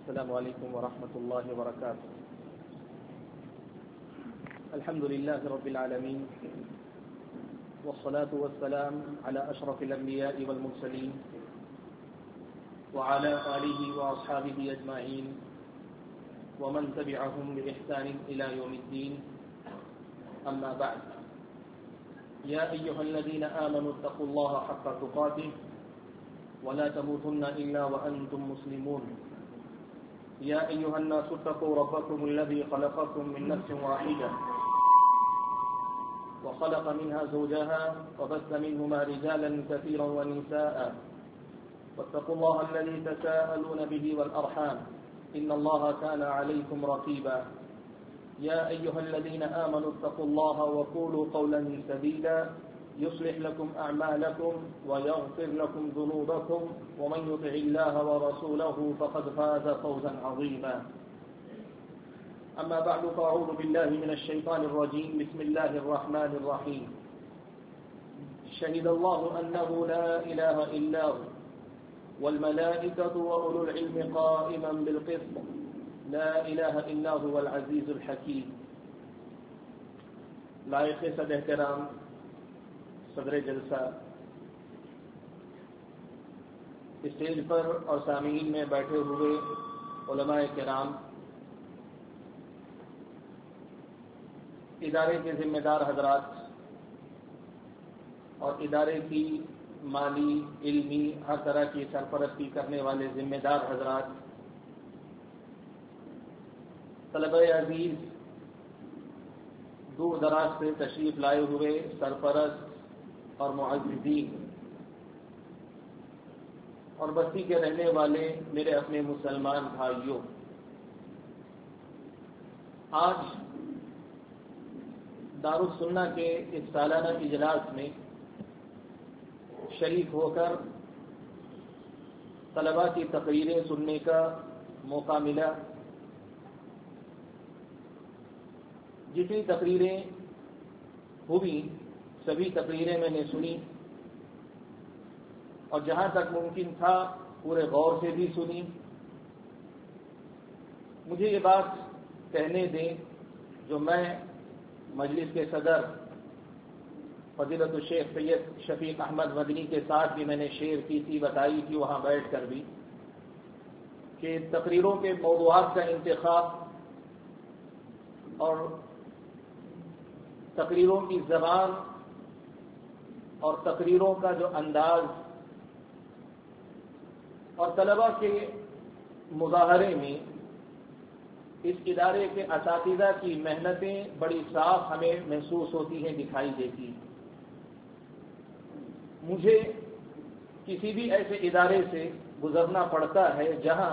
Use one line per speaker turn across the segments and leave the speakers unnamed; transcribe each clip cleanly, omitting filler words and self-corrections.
السلام عليكم ورحمة الله وبركاته. الحمد لله رب العالمين، والصلاة والسلام على أشرف الأنبياء والمرسلين وعلى آله وأصحابه أجمعين ومن تبعهم بإحسان إلى يوم الدين. أما بعد، يا أيها الذين آمنوا اتقوا الله حق تقاته ولا تموتن إلا وأنتم مسلمون. يا أيها الناس اتقوا ربكم الذي خلقكم من نفس واحدة وخلق منها زوجها وبث منهما رجالا كثيرا ونساء، واتقوا الله الذي تساءلون به والأرحام إن الله كان عليكم رقيبا. يا أيها الذين آمنوا اتقوا الله وقولوا قولا سديدا يصلح لكم أعمالكم ويغفر لكم ذنوبكم ومن يطع الله ورسوله فقد فاز فوزا عظيما. أما بعد، فأعوذ بالله من الشيطان الرجيم. بسم الله الرحمن الرحيم. شهد الله أنه لا إله إلا هو والملائكة وأولو العلم قائما بالقسط لا إله إلا هو العزيز الحكيم. لائق صد احترام صدر جلسہ، اسٹیج پر اور سامعین میں بیٹھے ہوئے علماء کرام، ادارے کے ذمہ دار حضرات اور ادارے کی مالی، علمی، ہر طرح کی سرپرستی کرنے والے ذمہ دار حضرات، طلبہ عزیز، دور دراز سے تشریف لائے ہوئے سرپرست اور معززین، اور بستی کے رہنے والے میرے اپنے مسلمان بھائیوں، آج دارالسنہ کے اس سالانہ اجلاس میں شریک ہو کر طلباء کی تقریریں سننے کا موقع ملا. جتنی تقریریں ہوئی سبھی تقریریں میں نے سنی، اور جہاں تک ممکن تھا پورے غور سے بھی سنی. مجھے یہ بات کہنے دیں جو میں مجلس کے صدر فضیلت الشیخ سید شفیق احمد مدنی کے ساتھ بھی میں نے شیئر کی تھی، بتائی تھی وہاں بیٹھ کر بھی، کہ تقریروں کے موضوعات کا انتخاب اور تقریروں کی زبان اور تقریروں کا جو انداز اور طلباء کے مظاہرے میں اس ادارے کے اساتذہ کی محنتیں بڑی صاف ہمیں محسوس ہوتی ہیں، دکھائی دیتی ہیں. مجھے کسی بھی ایسے ادارے سے گزرنا پڑتا ہے جہاں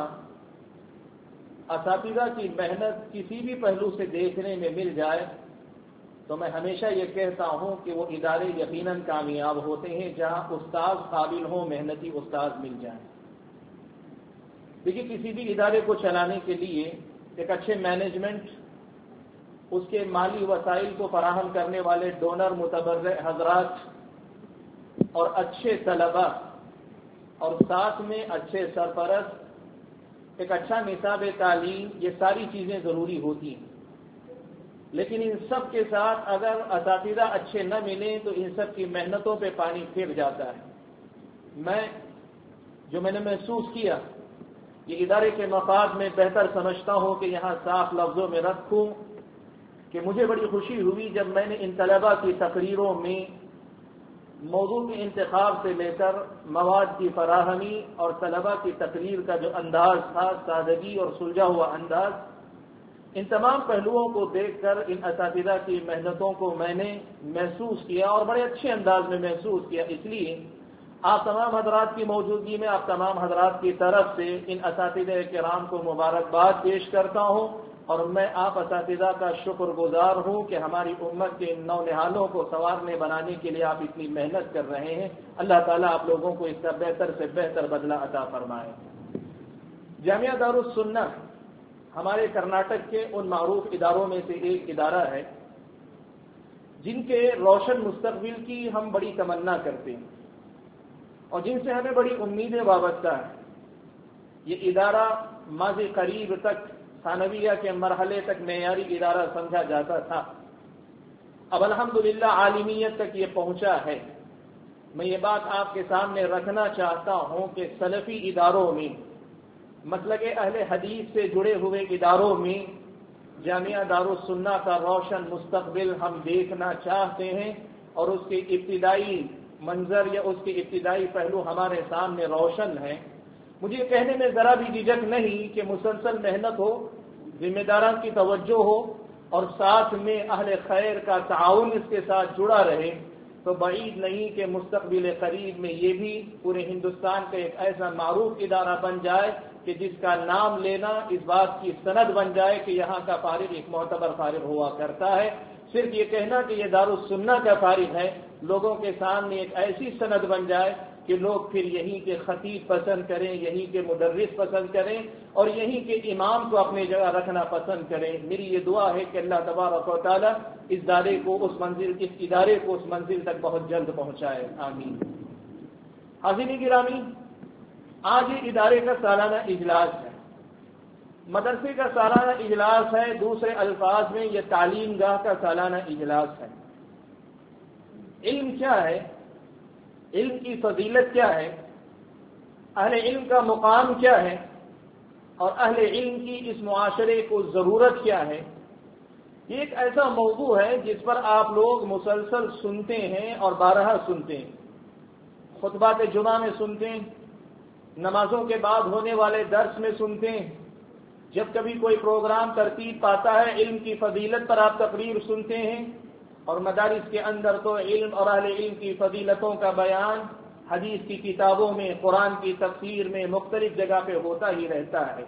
اساتذہ کی محنت کسی بھی پہلو سے دیکھنے میں مل جائے تو میں ہمیشہ یہ کہتا ہوں کہ وہ ادارے یقیناً کامیاب ہوتے ہیں جہاں استاد قابل ہوں، محنتی استاد مل جائیں. دیکھیے، کسی بھی ادارے کو چلانے کے لیے ایک اچھے مینجمنٹ، اس کے مالی وسائل کو فراہم کرنے والے ڈونر متبرع حضرات اور اچھے طلباء اور ساتھ میں اچھے سرپرست، ایک اچھا نصاب تعلیم، یہ ساری چیزیں ضروری ہوتی ہیں. لیکن ان سب کے ساتھ اگر اساتذہ اچھے نہ ملیں تو ان سب کی محنتوں پہ پانی پھر جاتا ہے. جو میں نے محسوس کیا، یہ ادارے کے مفاد میں بہتر سمجھتا ہوں کہ یہاں صاف لفظوں میں رکھوں کہ مجھے بڑی خوشی ہوئی جب میں نے ان طلباء کی تقریروں میں موضوع کے انتخاب سے لے کر مواد کی فراہمی اور طلباء کی تقریر کا جو انداز تھا، سادگی اور سلجھا ہوا انداز، ان تمام پہلوؤں کو دیکھ کر ان اساتذہ کی محنتوں کو میں نے محسوس کیا اور بڑے اچھے انداز میں محسوس کیا. اس لیے آپ تمام حضرات کی موجودگی میں آپ تمام حضرات کی طرف سے ان اساتذہ کرام کو مبارکباد پیش کرتا ہوں، اور میں آپ اساتذہ کا شکر گزار ہوں کہ ہماری امت کے ان نونہالوں کو سنوارنے بنانے کے لیے آپ اتنی محنت کر رہے ہیں. اللہ تعالیٰ آپ لوگوں کو اس کا بہتر سے بہتر بدلہ عطا فرمائے. جامعہ دارالسنہ ہمارے کرناٹک کے ان معروف اداروں میں سے ایک ادارہ ہے جن کے روشن مستقبل کی ہم بڑی تمنا کرتے ہیں اور جن سے ہمیں بڑی امیدیں وابستہ ہیں. یہ ادارہ ماضی قریب تک ثانویہ کے مرحلے تک معیاری ادارہ سمجھا جاتا تھا، اب الحمدللہ عالمیت تک یہ پہنچا ہے۔ میں یہ بات آپ کے سامنے رکھنا چاہتا ہوں کہ سلفی اداروں میں، مسلک اہل حدیث سے جڑے ہوئے اداروں میں جامعہ دارالسنہ کا روشن مستقبل ہم دیکھنا چاہتے ہیں، اور اس کے ابتدائی منظر یا اس کے ابتدائی پہلو ہمارے سامنے روشن ہیں۔ مجھے کہنے میں ذرا بھی جھجک نہیں کہ مسلسل محنت ہو، ذمہ داران کی توجہ ہو، اور ساتھ میں اہل خیر کا تعاون اس کے ساتھ جڑا رہے، تو بعید نہیں کہ مستقبل قریب میں یہ بھی پورے ہندوستان کا ایک ایسا معروف ادارہ بن جائے کہ جس کا نام لینا اس بات کی سند بن جائے کہ یہاں کا فارغ ایک معتبر فارغ ہوا کرتا ہے۔ صرف یہ کہنا کہ یہ دارالسنہ کا فارغ ہے لوگوں کے سامنے ایک ایسی سند بن جائے کہ لوگ پھر یہیں کے خطیب پسند کریں، یہیں کے مدرس پسند کریں، اور یہیں کے امام کو اپنی جگہ رکھنا پسند کریں۔ میری یہ دعا ہے کہ اللہ تبارک و تعالی اس ادارے کو اس منزل تک بہت جلد پہنچائے، آمین۔ حاضرین گرامی، آج یہ ادارے کا سالانہ اجلاس ہے، مدرسے کا سالانہ اجلاس ہے، دوسرے الفاظ میں یہ تعلیم گاہ کا سالانہ اجلاس ہے۔ علم کیا ہے؟ علم کی فضیلت کیا ہے؟ اہل علم کا مقام کیا ہے؟ اور اہل علم کی اس معاشرے کو ضرورت کیا ہے؟ یہ ایک ایسا موضوع ہے جس پر آپ لوگ مسلسل سنتے ہیں اور بارہا سنتے ہیں، خطبات جمعہ میں سنتے ہیں، نمازوں کے بعد ہونے والے درس میں سنتے ہیں، جب کبھی کوئی پروگرام ترتیب پاتا ہے علم کی فضیلت پر آپ تقریر سنتے ہیں، اور مدارس کے اندر تو علم اور اہل علم کی فضیلتوں کا بیان حدیث کی کتابوں میں، قرآن کی تفسیر میں مختلف جگہ پہ ہوتا ہی رہتا ہے۔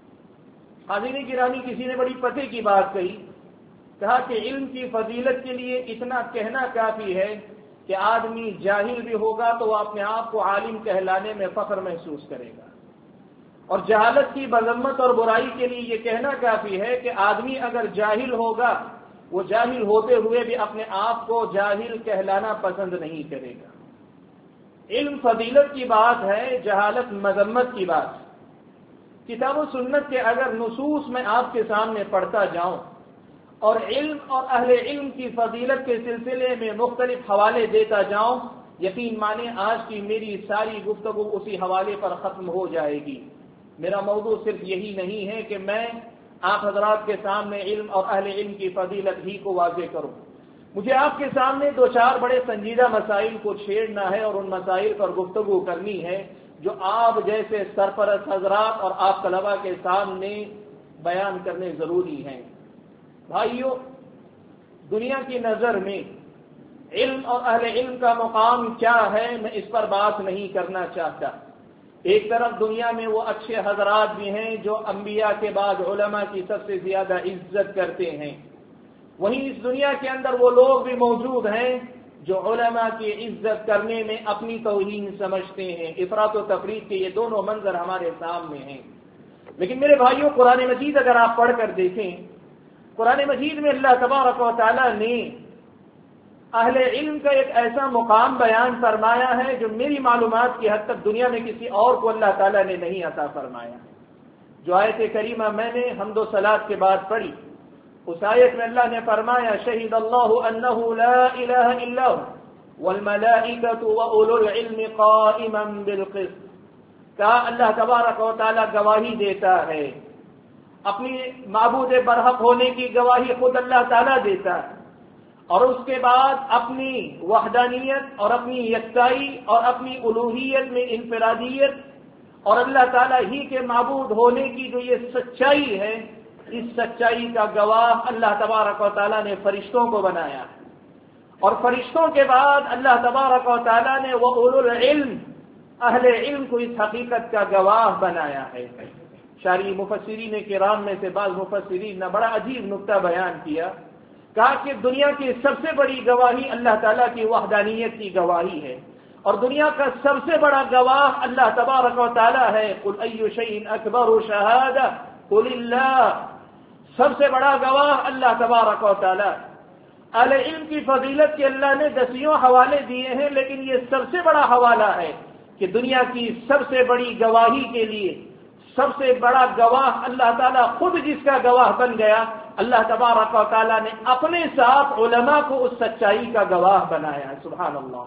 حاضرین گرامی، کسی نے بڑی پتے کی بات کہا کہ علم کی فضیلت کے لیے اتنا کہنا کافی ہے کہ آدمی جاہل بھی ہوگا تو وہ اپنے آپ کو عالم کہلانے میں فخر محسوس کرے گا، اور جہالت کی مذمت اور برائی کے لیے یہ کہنا کافی ہے کہ آدمی اگر جاہل ہوگا وہ جاہل ہوتے ہوئے بھی اپنے آپ کو جاہل کہلانا پسند نہیں کرے گا۔ علم فضیلت کی بات ہے، جہالت مذمت کی بات۔ کتاب و سنت کے اگر نصوص میں آپ کے سامنے پڑھتا جاؤں اور علم اور اہل علم کی فضیلت کے سلسلے میں مختلف حوالے دیتا جاؤں، یقین مانے آج کی میری ساری گفتگو اسی حوالے پر ختم ہو جائے گی۔ میرا موضوع صرف یہی نہیں ہے کہ میں آپ حضرات کے سامنے علم اور اہل علم کی فضیلت ہی کو واضح کروں، مجھے آپ کے سامنے دو چار بڑے سنجیدہ مسائل کو چھیڑنا ہے اور ان مسائل پر گفتگو کرنی ہے جو آپ جیسے سرپرست حضرات اور آپ طلباء کے سامنے بیان کرنے ضروری ہیں۔ بھائیو، دنیا کی نظر میں علم اور اہل علم کا مقام کیا ہے میں اس پر بات نہیں کرنا چاہتا۔ ایک طرف دنیا میں وہ اچھے حضرات بھی ہیں جو انبیاء کے بعد علماء کی سب سے زیادہ عزت کرتے ہیں، وہیں اس دنیا کے اندر وہ لوگ بھی موجود ہیں جو علماء کی عزت کرنے میں اپنی توہین سمجھتے ہیں۔ افراط و تفریط کے یہ دونوں منظر ہمارے سامنے ہیں۔ لیکن میرے بھائیوں، قرآن مجید اگر آپ پڑھ کر دیکھیں، قرآن مجید میں اللہ تبارک و تعالیٰ نے اہل علم کا ایک ایسا مقام بیان فرمایا ہے جو میری معلومات کی حد تک دنیا میں کسی اور کو اللہ تعالیٰ نے نہیں عطا فرمایا۔ جو آیت کریمہ میں نے حمد و صلات کے بعد پڑھی، اس آیت میں اللہ نے فرمایا شہید اللہ انہ لا الہ الا ہو والملائکۃ واولو العلم قائما بالقسط۔ کہا اللہ تبارک و تعالیٰ گواہی دیتا ہے، اپنی معبود برحق ہونے کی گواہی خود اللہ تعالیٰ دیتا ہے، اور اس کے بعد اپنی وحدانیت اور اپنی یکتائی اور اپنی الوہیت میں انفرادیت اور اللہ تعالیٰ ہی کے معبود ہونے کی جو یہ سچائی ہے، اس سچائی کا گواہ اللہ تبارک و تعالیٰ نے فرشتوں کو بنایا ہے، اور فرشتوں کے بعد اللہ تبارک و تعالیٰ نے وہ اولو العلم اہل علم کو اس حقیقت کا گواہ بنایا ہے۔ شارح مفسرین کرام میں سے بعض مفسرین نے بڑا عجیب نکتہ بیان کیا، کہا کہ دنیا کی سب سے بڑی گواہی اللہ تعالیٰ کی وحدانیت کی گواہی ہے، اور دنیا کا سب سے بڑا گواہ اللہ تبارک و تعالیٰ ہے۔ قل ای شیء اکبر شہادہ قل اللہ، سب سے بڑا گواہ اللہ تبارک و تعالیٰ۔ اہل علم کی فضیلت کے اللہ نے دسیوں حوالے دیے ہیں، لیکن یہ سب سے بڑا حوالہ ہے کہ دنیا کی سب سے بڑی گواہی کے لیے، سب سے بڑا گواہ اللہ تعالیٰ خود جس کا گواہ بن گیا، اللہ تبارک و تعالیٰ نے اپنے ساتھ علماء کو اس سچائی کا گواہ بنایا ہے۔ سبحان اللہ۔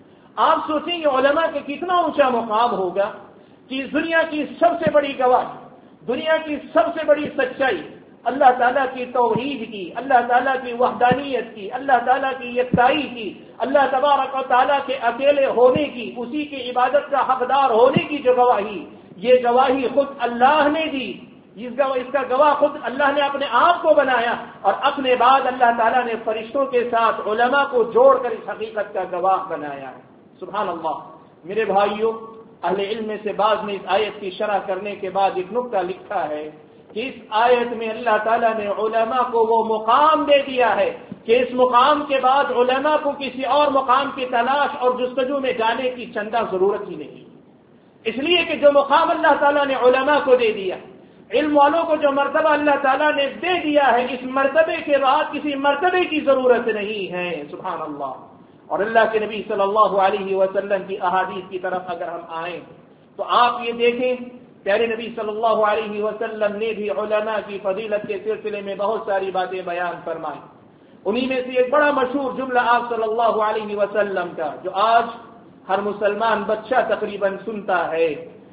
آپ سوچیں یہ علماء کے کتنا اونچا مقام ہوگا کہ دنیا کی سب سے بڑی گواہ، دنیا کی سب سے بڑی سچائی، اللہ تعالیٰ کی توحید کی، اللہ تعالیٰ کی وحدانیت کی، اللہ تعالیٰ کی یکتائی کی، اللہ تبارک و تعالیٰ کے اکیلے ہونے کی، اسی کی عبادت کا حقدار ہونے کی جو گواہی، یہ گواہی خود اللہ نے دی، اس کا گواہ خود اللہ نے اپنے آپ کو بنایا، اور اپنے بعد اللہ تعالیٰ نے فرشتوں کے ساتھ علماء کو جوڑ کر اس حقیقت کا گواہ بنایا ہے۔ سبحان اللہ۔ میرے بھائیوں، اہل علم میں سے بعض نے اس آیت کی شرح کرنے کے بعد ایک نکتہ لکھا ہے کہ اس آیت میں اللہ تعالیٰ نے علماء کو وہ مقام دے دیا ہے کہ اس مقام کے بعد علماء کو کسی اور مقام کی تلاش اور جستجو میں جانے کی چندہ ضرورت ہی نہیں، اس لیے کہ جو مقام اللہ تعالیٰ نے علماء کو دے دیا، علم والوں کو جو مرتبہ اللہ تعالیٰ نے دے دیا ہے، اس مرتبے کے بعد کسی مرتبے کی ضرورت نہیں ہے۔ سبحان اللہ۔ اور اللہ کے نبی صلی اللہ علیہ وسلم کی احادیث کی طرف اگر ہم آئیں تو آپ یہ دیکھیں، پیارے نبی صلی اللہ علیہ وسلم نے بھی علماء کی فضیلت کے سلسلے میں بہت ساری باتیں بیان فرمائیں۔ انہی میں سے ایک بڑا مشہور جملہ آپ صلی اللہ علیہ وسلم کا جو آج ہر مسلمان بچہ تقریباً سنتا ہے،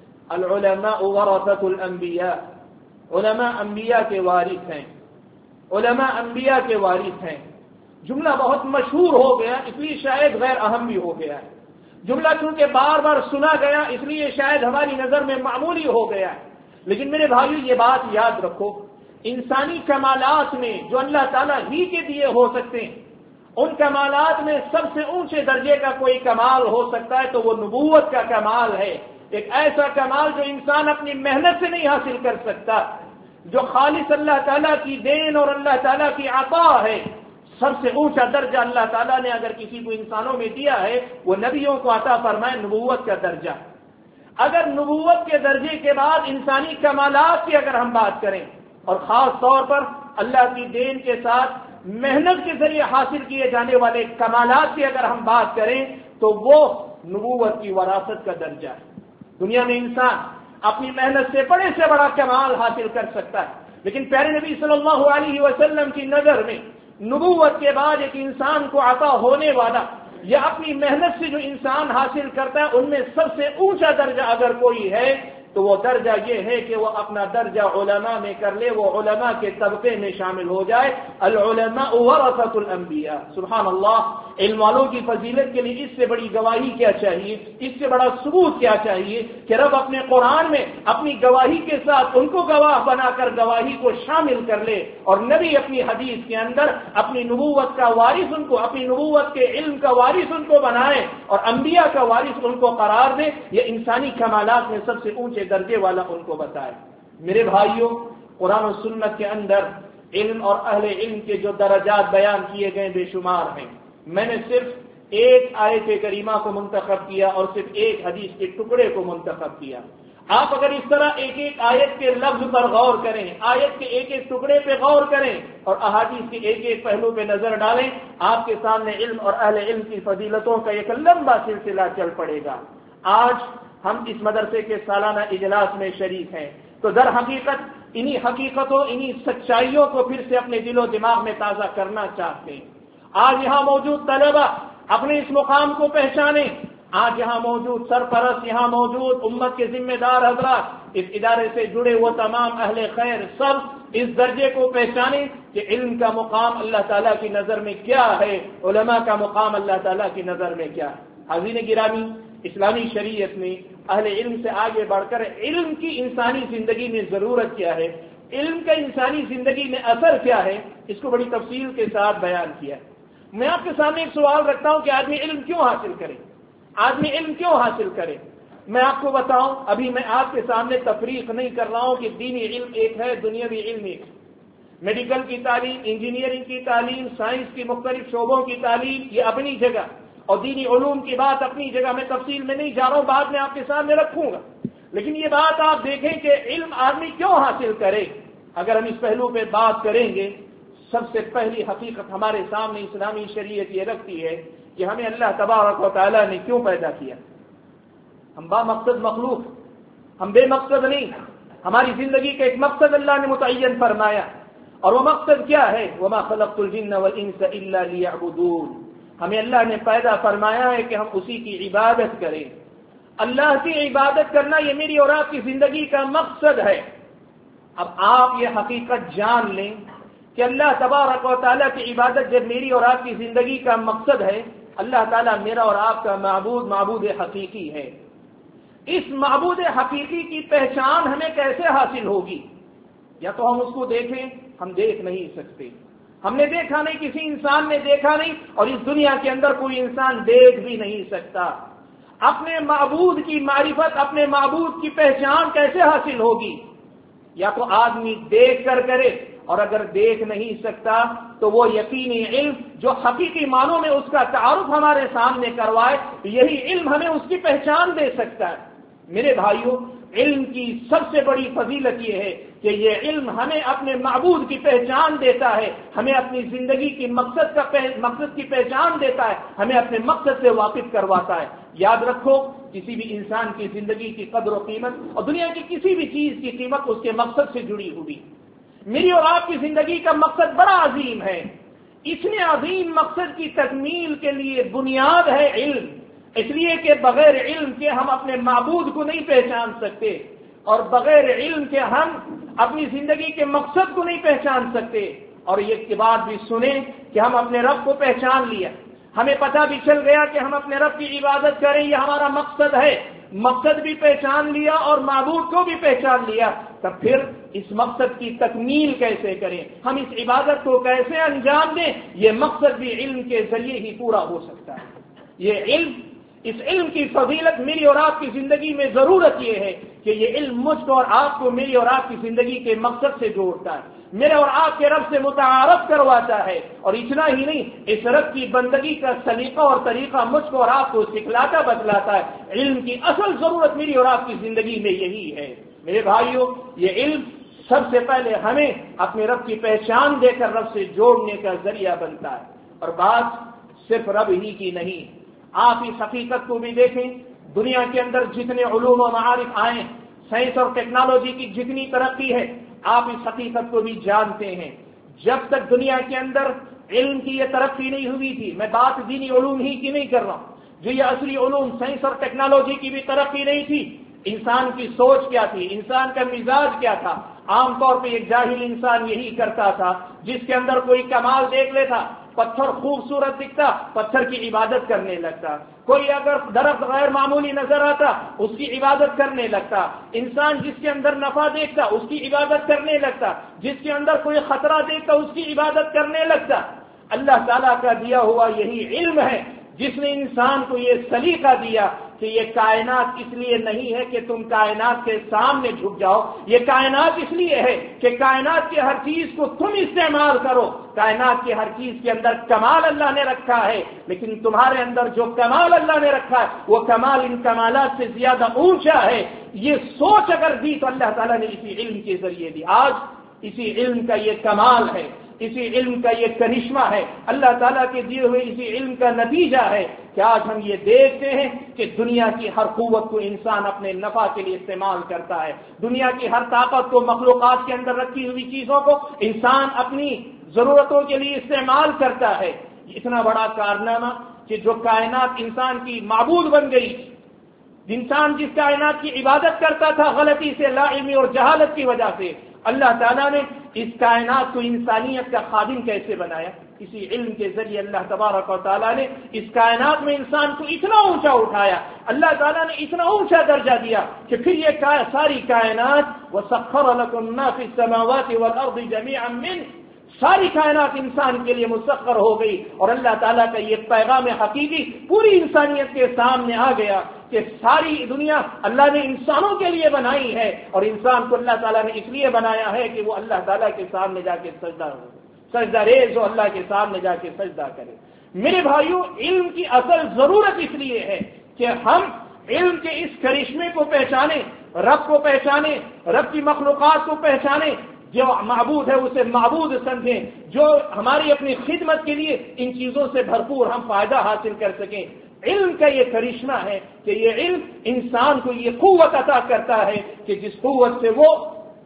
العلماء ورثۃ الانبیاء، علماء انبیاء کے وارث ہیں، علماء انبیاء کے وارث ہیں۔ جملہ بہت مشہور ہو گیا، اس لیے شاید غیر اہم بھی ہو گیا ہے۔ جملہ چونکہ بار بار سنا گیا اس لیے شاید ہماری نظر میں معمولی ہو گیا ہے، لیکن میرے بھائیو یہ بات یاد رکھو، انسانی کمالات میں جو اللہ تعالیٰ ہی کے دیے ہو سکتے ہیں، ان کمالات میں سب سے اونچے درجے کا کوئی کمال ہو سکتا ہے تو وہ نبوت کا کمال ہے، ایک ایسا کمال جو انسان اپنی محنت سے نہیں حاصل کر سکتا، جو خالص اللہ تعالیٰ کی دین اور اللہ تعالیٰ کی عطا ہے۔ سب سے اونچا درجہ اللہ تعالیٰ نے اگر کسی کو انسانوں میں دیا ہے وہ نبیوں کو عطا فرمائے نبوت کا درجہ۔ اگر نبوت کے درجے کے بعد انسانی کمالات کی اگر ہم بات کریں اور خاص طور پر اللہ کی دین کے ساتھ محنت کے ذریعے حاصل کیے جانے والے کمالات کی اگر ہم بات کریں تو وہ نبوت کی وراثت کا درجہ ہے۔ دنیا میں انسان اپنی محنت سے بڑے سے بڑا کمال حاصل کر سکتا ہے، لیکن پیارے نبی صلی اللہ علیہ وسلم کی نظر میں نبوت کے بعد ایک انسان کو عطا ہونے والا یا اپنی محنت سے جو انسان حاصل کرتا ہے ان میں سب سے اونچا درجہ اگر کوئی ہے تو وہ درجہ یہ ہے کہ وہ اپنا درجہ علماء میں کر لے، وہ علماء کے طبقے میں شامل ہو جائے۔ العلماء ورثۃ الانبیاء۔ سبحان اللہ۔ علم والوں کی فضیلت کے لیے اس سے بڑی گواہی کیا چاہیے، اس سے بڑا ثبوت کیا چاہیے کہ رب اپنے قرآن میں اپنی گواہی کے ساتھ ان کو گواہ بنا کر گواہی کو شامل کر لے، اور نبی اپنی حدیث کے اندر اپنی نبوت کا وارث ان کو، اپنی نبوت کے علم کا وارث ان کو بنائے اور انبیاء کا وارث ان کو قرار دے، یہ انسانی کمالات میں سب سے اونچے درجے والا ان کو بتائے۔ میرے بھائیوں، قرآن و سنت کے اندر علم اور اہل علم کے جو درجات بیان کیے گئے بے شمار ہیں، میں نے صرف ایک آیت کریمہ کو منتخب کیا اور صرف ایک حدیث کے ٹکڑے کو منتخب کیا۔ آپ اگر اس طرح ایک ایک آیت کے لفظ پر غور کریں، آیت کے ایک ایک ٹکڑے پہ غور کریں اور احادیث کے ایک ایک پہلو پہ نظر ڈالیں، آپ کے سامنے علم اور اہل علم کی فضیلتوں کا ایک لمبا سلسلہ چل پڑے گا۔ آج ہم اس مدرسے کے سالانہ اجلاس میں شریک ہیں تو در حقیقت انہی حقیقتوں، انہی سچائیوں کو پھر سے اپنے دل و دماغ میں تازہ کرنا چاہتے ہیں۔ آج یہاں موجود طلبہ اپنے اس مقام کو پہچانیں، آج یہاں موجود سرپرست، یہاں موجود امت کے ذمہ دار حضرات، اس ادارے سے جڑے وہ تمام اہل خیر، سب اس درجے کو پہچانیں کہ علم کا مقام اللہ تعالیٰ کی نظر میں کیا ہے، علماء کا مقام اللہ تعالیٰ کی نظر میں کیا ہے۔ حاضرین گرامی، اسلامی شریعت میں اہل علم سے آگے بڑھ کر علم کی انسانی زندگی میں ضرورت کیا ہے، علم کا انسانی زندگی میں اثر کیا ہے، اس کو بڑی تفصیل کے ساتھ بیان کیا ہے۔ میں آپ کے سامنے ایک سوال رکھتا ہوں کہ آدمی علم کیوں حاصل کرے، آدمی علم کیوں حاصل کرے؟ میں آپ کو بتاؤں، ابھی میں آپ کے سامنے تفریق نہیں کر رہا ہوں کہ دینی علم ایک ہے، دنیاوی علم ایک ہے۔ میڈیکل کی تعلیم، انجینئرنگ کی تعلیم، سائنس کی مختلف شعبوں کی تعلیم یہ اپنی جگہ، اور دینی علوم کی بات اپنی جگہ، میں تفصیل میں نہیں جا رہا ہوں، بعد میں آپ کے سامنے رکھوں گا۔ لیکن یہ بات آپ دیکھیں کہ علم آدمی کیوں حاصل کرے۔ اگر ہم اس پہلو پہ بات کریں گے، سب سے پہلی حقیقت ہمارے سامنے اسلامی شریعت یہ رکھتی ہے کہ ہمیں اللہ تبارک و تعالیٰ نے کیوں پیدا کیا۔ ہم با مقصد مخلوق، ہم بے مقصد نہیں، ہماری زندگی کا ایک مقصد اللہ نے متعین فرمایا، اور وہ مقصد کیا ہے؟ وما خلقت الجن والانس الا ليعبدون، ہمیں اللہ نے پیدا فرمایا ہے کہ ہم اسی کی عبادت کریں۔ اللہ کی عبادت کرنا یہ میری اور آپ کی زندگی کا مقصد ہے۔ اب آپ یہ حقیقت جان لیں کہ اللہ تبارک و تعالیٰ کی عبادت جب میری اور آپ کی زندگی کا مقصد ہے، اللہ تعالیٰ میرا اور آپ کا معبود حقیقی ہے۔ اس معبود حقیقی کی پہچان ہمیں کیسے حاصل ہوگی؟ یا تو ہم اس کو دیکھیں، ہم دیکھ نہیں سکتے، ہم نے دیکھا نہیں، کسی انسان نے دیکھا نہیں، اور اس دنیا کے اندر کوئی انسان دیکھ بھی نہیں سکتا۔ اپنے معبود کی معرفت، اپنے معبود کی پہچان کیسے حاصل ہوگی؟ یا تو آدمی دیکھ کر کرے، اور اگر دیکھ نہیں سکتا تو وہ یقینی علم جو حقیقی معنوں میں اس کا تعارف ہمارے سامنے کروائے، یہی علم ہمیں اس کی پہچان دے سکتا ہے۔ میرے بھائیوں، علم کی سب سے بڑی فضیلت یہ ہے کہ یہ علم ہمیں اپنے معبود کی پہچان دیتا ہے، ہمیں اپنی زندگی کی مقصد کی پہچان دیتا ہے، ہمیں اپنے مقصد سے واقف کرواتا ہے۔ یاد رکھو، کسی بھی انسان کی زندگی کی قدر و قیمت اور دنیا کی کسی بھی چیز کی قیمت اس کے مقصد سے جڑی ہوئی۔ میری اور آپ کی زندگی کا مقصد بڑا عظیم ہے۔ اتنے عظیم مقصد کی تکمیل کے لیے بنیاد ہے علم، اس لیے کہ بغیر علم کے ہم اپنے معبود کو نہیں پہچان سکتے، اور بغیر علم کے ہم اپنی زندگی کے مقصد کو نہیں پہچان سکتے۔ اور یہ بات بھی سنیں کہ ہم اپنے رب کو پہچان لیا، ہمیں پتہ بھی چل گیا کہ ہم اپنے رب کی عبادت کریں، یہ ہمارا مقصد ہے، مقصد بھی پہچان لیا اور معبود کو بھی پہچان لیا، تب پھر اس مقصد کی تکمیل کیسے کریں، ہم اس عبادت کو کیسے انجام دیں، یہ مقصد بھی علم کے ذریعے ہی پورا ہو سکتا ہے۔ یہ علم، اس علم کی فضیلت میری اور آپ کی زندگی میں ضرورت یہ ہے کہ یہ علم مجھ کو اور آپ کو میری اور آپ کی زندگی کے مقصد سے جوڑتا ہے، میرے اور آپ کے رب سے متعارف کرواتا ہے، اور اتنا ہی نہیں، اس رب کی بندگی کا سلیقہ اور طریقہ مجھ کو اور آپ کو سکھلاتا بتلاتا ہے۔ علم کی اصل ضرورت میری اور آپ کی زندگی میں یہی ہے۔ میرے بھائیوں، یہ علم سب سے پہلے ہمیں اپنے رب کی پہچان دے کر رب سے جوڑنے کا ذریعہ بنتا ہے، اور بات صرف رب ہی کی نہیں۔ آپ اس حقیقت کو بھی دیکھیں، دنیا کے اندر جتنے علوم و معارف آئے، سائنس اور ٹیکنالوجی کی جتنی ترقی ہے، آپ اس حقیقت کو بھی جانتے ہیں، جب تک دنیا کے اندر علم کی یہ ترقی نہیں ہوئی تھی، میں بات دینی علوم ہی کی نہیں کر رہا ہوں، جو یہ اصلی علوم سائنس اور ٹیکنالوجی کی بھی ترقی نہیں تھی، انسان کی سوچ کیا تھی، انسان کا مزاج کیا تھا؟ عام طور پہ ایک جاہل انسان یہی کرتا تھا، جس کے اندر کوئی کمال دیکھ لیتا، پتھر خوبصورت دکھتا، پتھر کی عبادت کرنے لگتا، کوئی اگر درخت غیر معمولی نظر آتا اس کی عبادت کرنے لگتا، انسان جس کے اندر نفع دیکھتا اس کی عبادت کرنے لگتا، جس کے اندر کوئی خطرہ دیکھتا اس کی عبادت کرنے لگتا۔ اللہ تعالیٰ کا دیا ہوا یہی علم ہے جس نے انسان کو یہ سلیقہ دیا کہ یہ کائنات اس لیے نہیں ہے کہ تم کائنات کے سامنے جھک جاؤ، یہ کائنات اس لیے ہے کہ کائنات کی ہر چیز کو تم استعمال کرو، کائنات کی ہر چیز کے اندر کمال اللہ نے رکھا ہے، لیکن تمہارے اندر جو کمال اللہ نے رکھا ہے وہ کمال ان کمالات سے زیادہ اونچا ہے۔ یہ سوچ اگر دی تو اللہ تعالیٰ نے اسی علم کے ذریعے دی۔ آج اسی علم کا یہ کمال ہے، اسی علم کا یہ کرشمہ ہے، اللہ تعالیٰ کے دیے ہوئے اسی علم کا نتیجہ ہے کہ آج ہم یہ دیکھتے ہیں کہ دنیا کی ہر قوت کو انسان اپنے نفع کے لیے استعمال کرتا ہے، دنیا کی ہر طاقت کو، مخلوقات کے اندر رکھی ہوئی چیزوں کو انسان اپنی ضرورتوں کے لیے استعمال کرتا ہے۔ اتنا بڑا کارنامہ کہ جو کائنات انسان کی معبود بن گئی، انسان جس کائنات کی عبادت کرتا تھا غلطی سے، لا علمی اور جہالت کی وجہ سے، اللہ تعالیٰ نے اس کائنات کو انسانیت کا خادم کیسے بنایا؟ اسی علم کے ذریعے اللہ تبارک و تعالیٰ نے اس کائنات میں انسان کو اتنا اونچا اٹھایا، اللہ تعالیٰ نے اتنا اونچا درجہ دیا کہ پھر یہ ساری کائنات وَسَخَّرَ لَكُم مَّا فِي السَّمَاوَاتِ وَالْأَرْضِ جَمِيعًا مِّنْهُ، ساری کائنات انسان کے لیے مسخر ہو گئی، اور اللہ تعالیٰ کا یہ پیغام حقیقی پوری انسانیت کے سامنے آ گیا کہ ساری دنیا اللہ نے انسانوں کے لیے بنائی ہے، اور انسان کو اللہ تعالیٰ نے اس لیے بنایا ہے کہ وہ اللہ تعالیٰ کے سامنے جا کے سجدہ ریز ہو، اللہ کے سامنے جا کے سجدہ کرے۔ میرے بھائیوں، علم کی اصل ضرورت اس لیے ہے کہ ہم علم کے اس کرشمے کو پہچانیں، رب کو پہچانیں، رب کی مخلوقات کو پہچانیں، جو معبود ہے اسے معبود سمجھیں، جو ہماری اپنی خدمت کے لیے ان چیزوں سے بھرپور ہم فائدہ حاصل کر سکیں۔ علم کا یہ کرشمہ ہے کہ یہ علم انسان کو یہ قوت عطا کرتا ہے کہ جس قوت سے وہ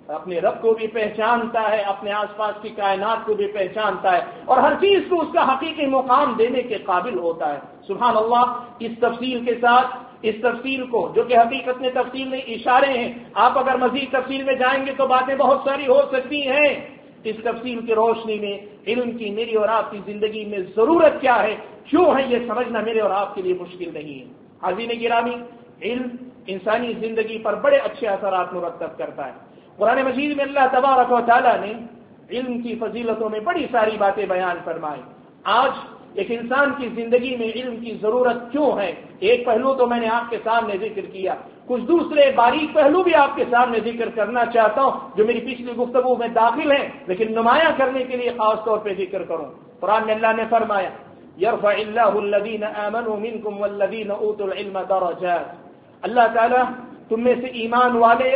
اپنے رب کو بھی پہچانتا ہے، اپنے آس پاس کی کائنات کو بھی پہچانتا ہے، اور ہر چیز کو اس کا حقیقی مقام دینے کے قابل ہوتا ہے۔ سبحان اللہ۔ اس تفصیل کے ساتھ، اس تفصیل کو جو کہ حقیقت میں تفصیل میں اشارے ہیں، آپ اگر مزید تفصیل میں جائیں گے تو باتیں بہت ساری ہو سکتی ہیں۔ اس تفصیل کی روشنی میں علم کی میری اور آپ کی زندگی میں ضرورت کیا ہے، کیوں ہے، یہ سمجھنا میرے اور آپ کے لیے مشکل نہیں ہے۔ حاضرین گرامی، علم انسانی زندگی پر بڑے اچھے اثرات مرتب کرتا ہے۔ قرآن مجید میں اللہ تبارک و تعالیٰ نے علم کی فضیلتوں میں بڑی ساری باتیں بیان فرمائی۔ آج ایک انسان کی زندگی میں علم کی ضرورت کیوں ہے، ایک پہلو تو میں نے آپ کے سامنے ذکر کیا، کچھ دوسرے باریک پہلو بھی آپ کے سامنے ذکر کرنا چاہتا ہوں جو میری پچھلی گفتگو میں داخل ہیں، لیکن نمایاں کرنے کے لیے خاص طور پہ ذکر کروں۔ قرآن میں اللہ نے فرمایا یرفع اللہ الذین آمنوا منکم والذین اوتوا العلم درجات۔ اللہ تعالیٰ تم میں سے ایمان والے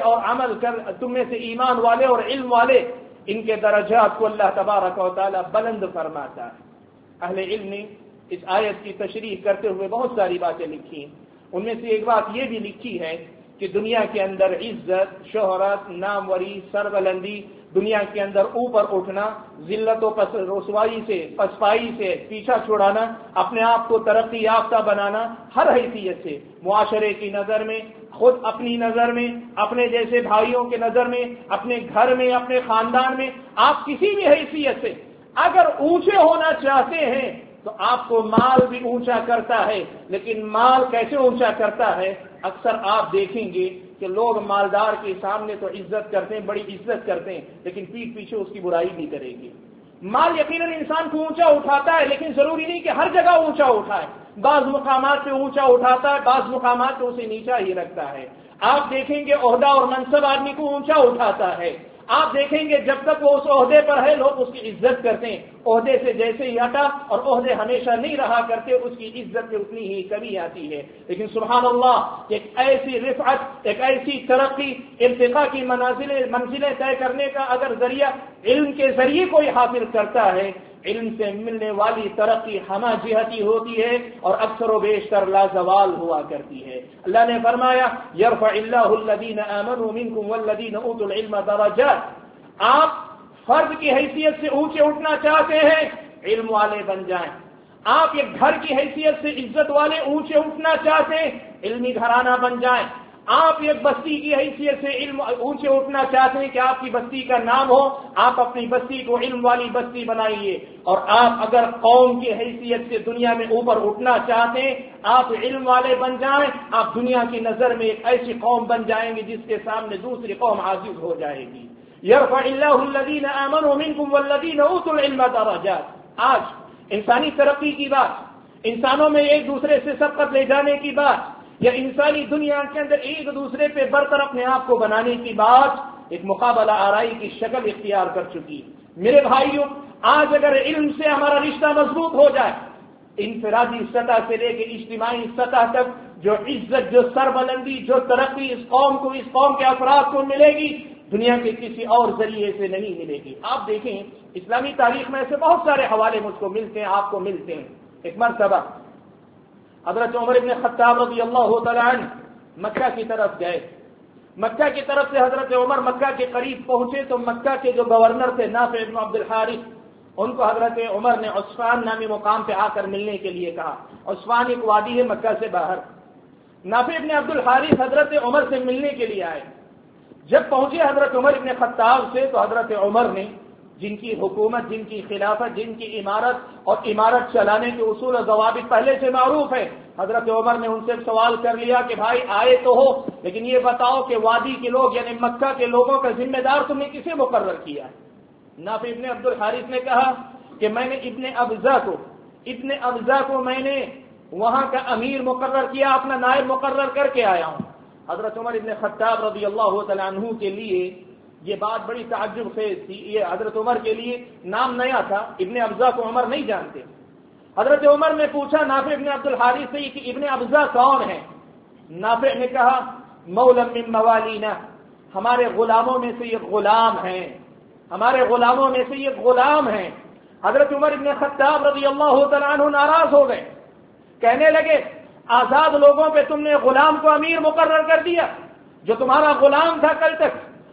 اور علم والے، ان کے درجات کو اللہ تبارک و تعالیٰ بلند فرماتا ہے۔ اہل علم نے اس آیت کی تشریح کرتے ہوئے بہت ساری باتیں لکھی ہیں، ان میں سے ایک بات یہ بھی لکھی ہے کہ دنیا کے اندر عزت، شہرت، ناموری، سربلندی، دنیا کے اندر اوپر اٹھنا، ذلت و رسوائی سے، پسپائی سے پیچھا چھڑانا، اپنے آپ کو ترقی یافتہ بنانا، ہر حیثیت سے، معاشرے کی نظر میں، خود اپنی نظر میں، اپنے جیسے بھائیوں کے نظر میں، اپنے گھر میں، اپنے خاندان میں، آپ کسی بھی حیثیت سے اگر اونچے ہونا چاہتے ہیں تو آپ کو مال بھی اونچا کرتا ہے، لیکن مال کیسے اونچا کرتا ہے؟ اکثر آپ دیکھیں گے کہ لوگ مالدار کے سامنے تو عزت کرتے ہیں، بڑی عزت کرتے ہیں، لیکن پیٹھ پیچھے اس کی برائی بھی کرے گی۔ مال یقیناً انسان کو اونچا اٹھاتا ہے، لیکن ضروری نہیں کہ ہر جگہ اونچا اٹھائے، بعض مقامات پہ اونچا اٹھاتا ہے، بعض مقامات پہ اسے نیچا ہی رکھتا ہے۔ آپ دیکھیں گے عہدہ اور منصب آدمی کو اونچا اٹھاتا ہے، آپ دیکھیں گے جب تک وہ اس عہدے پر ہے لوگ اس کی عزت کرتے ہیں، عہدے سے جیسے ہی ہٹا اور عہدے ہمیشہ نہیں رہا کرتے، اس کی عزت میں اتنی ہی کمی آتی ہے۔ لیکن سبحان اللہ، ایک ایسی رفعت، ایک ایسی ترقی، ارتقاء کی منزلیں طے کرنے کا اگر ذریعہ علم کے ذریعے کوئی حاصل کرتا ہے، علم سے ملنے والی ترقی ہمہ جہتی ہوتی ہے اور اکثر و بیشتر لازوال ہوا کرتی ہے۔ اللہ نے فرمایا یرفع اللہ الذین آمنوا منکم والذین اوتوا العلم درجات۔ آپ فرد کی حیثیت سے اونچے اٹھنا چاہتے ہیں، علم والے بن جائیں۔ آپ ایک گھر کی حیثیت سے عزت والے اونچے اٹھنا چاہتے ہیں، علمی گھرانہ بن جائیں۔ آپ ایک بستی کی حیثیت سے علم اونچے اٹھنا چاہتے ہیں کہ آپ کی بستی کا نام ہو، آپ اپنی بستی کو علم والی بستی بنائیے۔ اور آپ اگر قوم کی حیثیت سے دنیا میں اوپر اٹھنا چاہتے ہیں، آپ علم والے بن جائیں، آپ دنیا کی نظر میں ایک ایسی قوم بن جائیں گے جس کے سامنے دوسری قوم عاجز ہو جائے گی۔ یرفع اللہ الذین آمنوا منکم والذین اوتوا العلم درجات۔ آج انسانی ترقی کی بات، انسانوں میں ایک دوسرے سے سبقت لے جانے کی بات، یا انسانی دنیا کے اندر ایک دوسرے پہ برتر اپنے آپ کو بنانے کی بات ایک مقابلہ آرائی کی شکل اختیار کر چکی۔ میرے بھائیوں، آج اگر علم سے ہمارا رشتہ مضبوط ہو جائے، انفرادی سطح سے لے کے اجتماعی سطح تک جو عزت، جو سربلندی، جو ترقی اس قوم کے افراد کو ملے گی، دنیا کے کسی اور ذریعے سے نہیں ملے گی۔ آپ دیکھیں اسلامی تاریخ میں ایسے بہت سارے حوالے مجھ کو ملتے ہیں، آپ کو ملتے ہیں۔ ایک مرتبہ حضرت عمر بن خطاب رضی اللہ تعالیٰ عنہ مکہ کی طرف گئے۔ مکہ کی طرف سے حضرت عمر مکہ کے قریب پہنچے تو مکہ کے جو گورنر تھے نافع بن عبد الحارث، ان کو حضرت عمر نے عصفان نامی مقام پہ آ کر ملنے کے لیے کہا۔ عصفان ایک وادی ہے مکہ سے باہر۔ نافع بن عبد الحارث حضرت عمر سے ملنے کے لیے آئے۔ جب پہنچے حضرت عمر بن خطاب سے تو حضرت عمر نے، جن کی حکومت، جن کی خلافت، جن کی عمارت اور عمارت چلانے کے اصول اور ضوابط پہلے سے معروف ہے، حضرت عمر نے ان سے سوال کر لیا کہ بھائی آئے تو ہو، لیکن یہ بتاؤ کہ وادی کے لوگ یعنی مکہ کے لوگوں کا ذمہ دار تم نے کسے مقرر کیا ہے؟ نافع ابن عبد الحارث نے کہا کہ میں نے ابن ابزہ کو میں نے وہاں کا امیر مقرر کیا، اپنا نائب مقرر کر کے آیا ہوں۔ حضرت عمر ابن خطاب رضی اللہ تعالیٰ عنہ کے لیے یہ بات بڑی تعجب خیز تھی۔ یہ حضرت عمر کے لیے نام نیا تھا، ابن ابزہ کو عمر نہیں جانتے۔ حضرت عمر نے پوچھا نافع ابن عبد الحارث سے کہ ابن ابزہ کون ہے؟ نافع نے کہا مولا من موالینا، ہمارے غلاموں میں سے یہ غلام ہیں، ہمارے غلاموں میں سے یہ غلام ہیں۔ حضرت عمر ابن خطاب رضی اللہ تعالیٰ عنہ ناراض ہو گئے، کہنے لگے آزاد لوگوں پہ تم نے غلام کو امیر مقرر کر دیا، جو تمہارا غلام تھا کل تک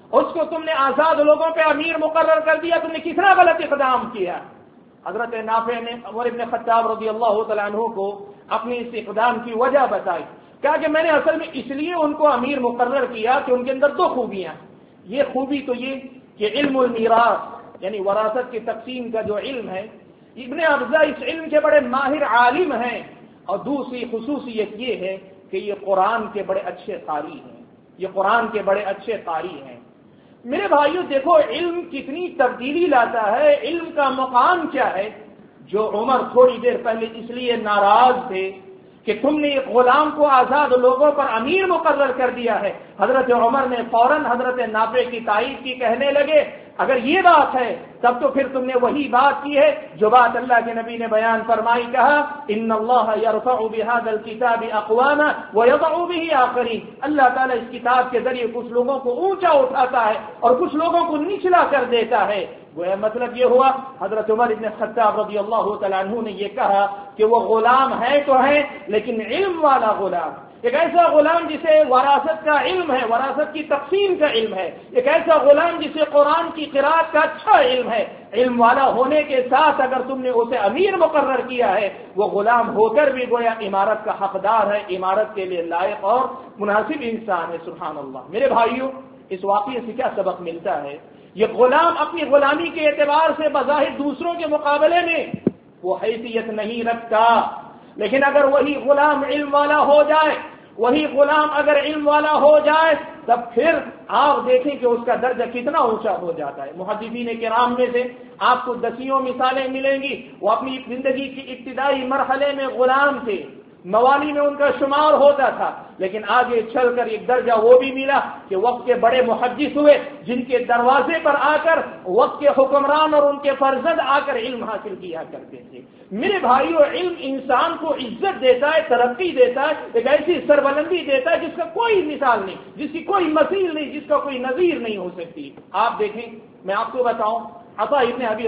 اس کو تم نے آزاد لوگوں پہ امیر مقرر کر دیا، تم نے کتنا غلط اقدام کیا۔ حضرت نافع نے عمر ابن خطاب رضی اللہ تعالیٰ عنہ کو اپنی اس اقدام کی وجہ بتائی، کہا کہ میں نے اصل میں اس لیے ان کو امیر مقرر کیا کہ ان کے اندر دو خوبیاں، یہ خوبی تو یہ کہ علم المیراث یعنی وراثت کی تقسیم کا جو علم ہے، ابن ابزہ اس علم کے بڑے ماہر عالم ہیں، اور دوسری خصوصیت یہ ہے کہ یہ قرآن کے بڑے اچھے قاری ہیں، یہ قرآن کے بڑے اچھے قاری ہیں۔ میرے بھائیو دیکھو علم کتنی تبدیلی لاتا ہے، علم کا مقام کیا ہے۔ جو عمر تھوڑی دیر پہلے اس لیے ناراض تھے کہ تم نے ایک غلام کو آزاد لوگوں پر امیر مقرر کر دیا ہے، حضرت عمر نے فوراً حضرت نافع کی تائید کی، کہنے لگے اگر یہ بات ہے تب تو پھر تم نے وہی بات کی ہے جو بات اللہ کے نبی نے بیان فرمائی، کہا ان اللہ یرفع بهذا الكتاب اقواما ويضع به آخرین، اللہ تعالیٰ اس کتاب کے ذریعے کچھ لوگوں کو اونچا اٹھاتا ہے اور کچھ لوگوں کو نچلا کر دیتا ہے۔ وہ مطلب یہ ہوا حضرت عمر بن خطاب رضی اللہ تعالیٰ عنہ نے یہ کہا کہ وہ غلام ہے تو ہے لیکن علم والا غلام، ایک ایسا غلام جسے وراثت کا علم ہے، وراثت کی تقسیم کا علم ہے، ایک ایسا غلام جسے قرآن کی قرات کا اچھا علم ہے، علم والا ہونے کے ساتھ اگر تم نے اسے امیر مقرر کیا ہے، وہ غلام ہو کر بھی گویا امارت کا حقدار ہے، امارت کے لیے لائق اور مناسب انسان ہے۔ سبحان اللہ۔ میرے بھائیوں، اس واقعے سے کیا سبق ملتا ہے؟ یہ غلام اپنی غلامی کے اعتبار سے بظاہر دوسروں کے مقابلے میں وہ حیثیت نہیں رکھتا، لیکن اگر وہی غلام علم والا ہو جائے، وہی غلام اگر علم والا ہو جائے تب پھر آپ دیکھیں کہ اس کا درجہ کتنا اونچا ہو جاتا ہے۔ محدثین کرام میں سے آپ کو دسیوں مثالیں ملیں گی، وہ اپنی زندگی کی ابتدائی مرحلے میں غلام تھے، موالی میں ان کا شمار ہوتا تھا، لیکن آگے چل کر ایک درجہ وہ بھی ملا کہ وقت کے بڑے محدث ہوئے، جن کے دروازے پر آ کر وقت کے حکمران اور ان کے فرزند آ کر علم حاصل کیا کرتے تھے۔ میرے بھائیو، علم انسان کو عزت دیتا ہے، ترقی دیتا ہے، ایک ایسی سربلندی دیتا ہے جس کا کوئی مثال نہیں، جس کی کوئی مثیل نہیں، جس کا کوئی نظیر نہیں ہو سکتی۔ آپ دیکھیں، میں آپ کو بتاؤں، عطا ابن ابی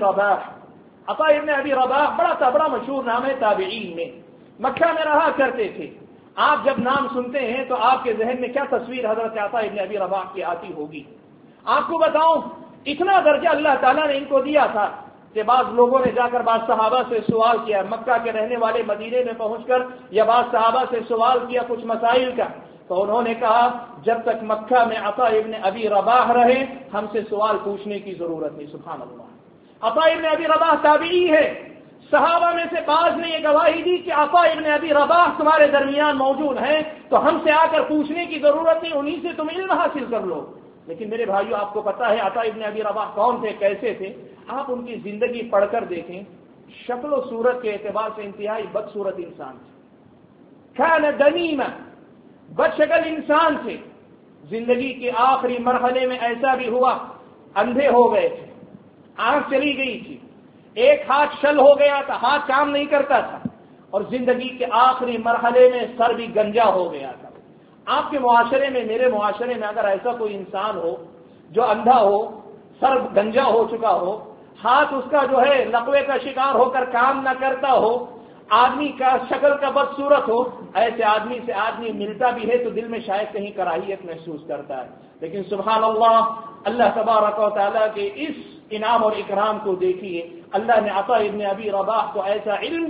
رباح بڑا مشہور نام ہے تابعین میں، مکہ میں رہا کرتے تھے۔ آپ جب نام سنتے ہیں تو آپ کے ذہن میں کیا تصویر حضرت عطا ابن ابی رباح کی آتی ہوگی؟ آپ کو بتاؤں، اتنا درجہ اللہ تعالیٰ نے ان کو دیا تھا کہ بعض لوگوں نے جا کر بعض صحابہ سے سوال کیا، مکہ کے رہنے والے مدینے میں پہنچ کر یا بعض صحابہ سے سوال کیا کچھ مسائل کا، تو انہوں نے کہا جب تک مکہ میں عطا ابن ابی رباح رہے ہم سے سوال پوچھنے کی ضرورت نہیں۔ سبحان اللہ۔ عطا ابن ابی رباح تابعی ہے، صحابہ میں سے بعض نے یہ گواہی دی کہ عطا ابن ابی رباح تمہارے درمیان موجود ہیں تو ہم سے آ کر پوچھنے کی ضرورت نہیں، انہی سے تم علم حاصل کر لو۔ لیکن میرے بھائیو، آپ کو پتا ہے عطا ابن ابی رباح کون تھے، کیسے تھے؟ آپ ان کی زندگی پڑھ کر دیکھیں، شکل و صورت کے اعتبار سے انتہائی بدصورت انسان تھے، کان دمیما، بد شکل انسان تھے۔ زندگی کے آخری مرحلے میں ایسا بھی ہوا، اندھے ہو گئے تھے، آنکھ چلی گئی تھی، ایک ہاتھ شل ہو گیا تھا، ہاتھ کام نہیں کرتا تھا، اور زندگی کے آخری مرحلے میں سر بھی گنجا ہو گیا تھا۔ آپ کے معاشرے میں، میرے معاشرے میں اگر ایسا کوئی انسان ہو جو اندھا ہو، سر گنجا ہو چکا ہو، ہاتھ اس کا جو ہے لقوے کا شکار ہو کر کام نہ کرتا ہو، آدمی کا شکل کا بدصورت ہو، ایسے آدمی سے آدمی ملتا بھی ہے تو دل میں شاید کہیں کراہیت محسوس کرتا ہے۔ لیکن سبحان اللہ، اللہ تبارک و تعالیٰ کے اس انعام اور اکرام کو دیکھیے، اللہ نے عطا ابن ابی رباح کو ایسا علم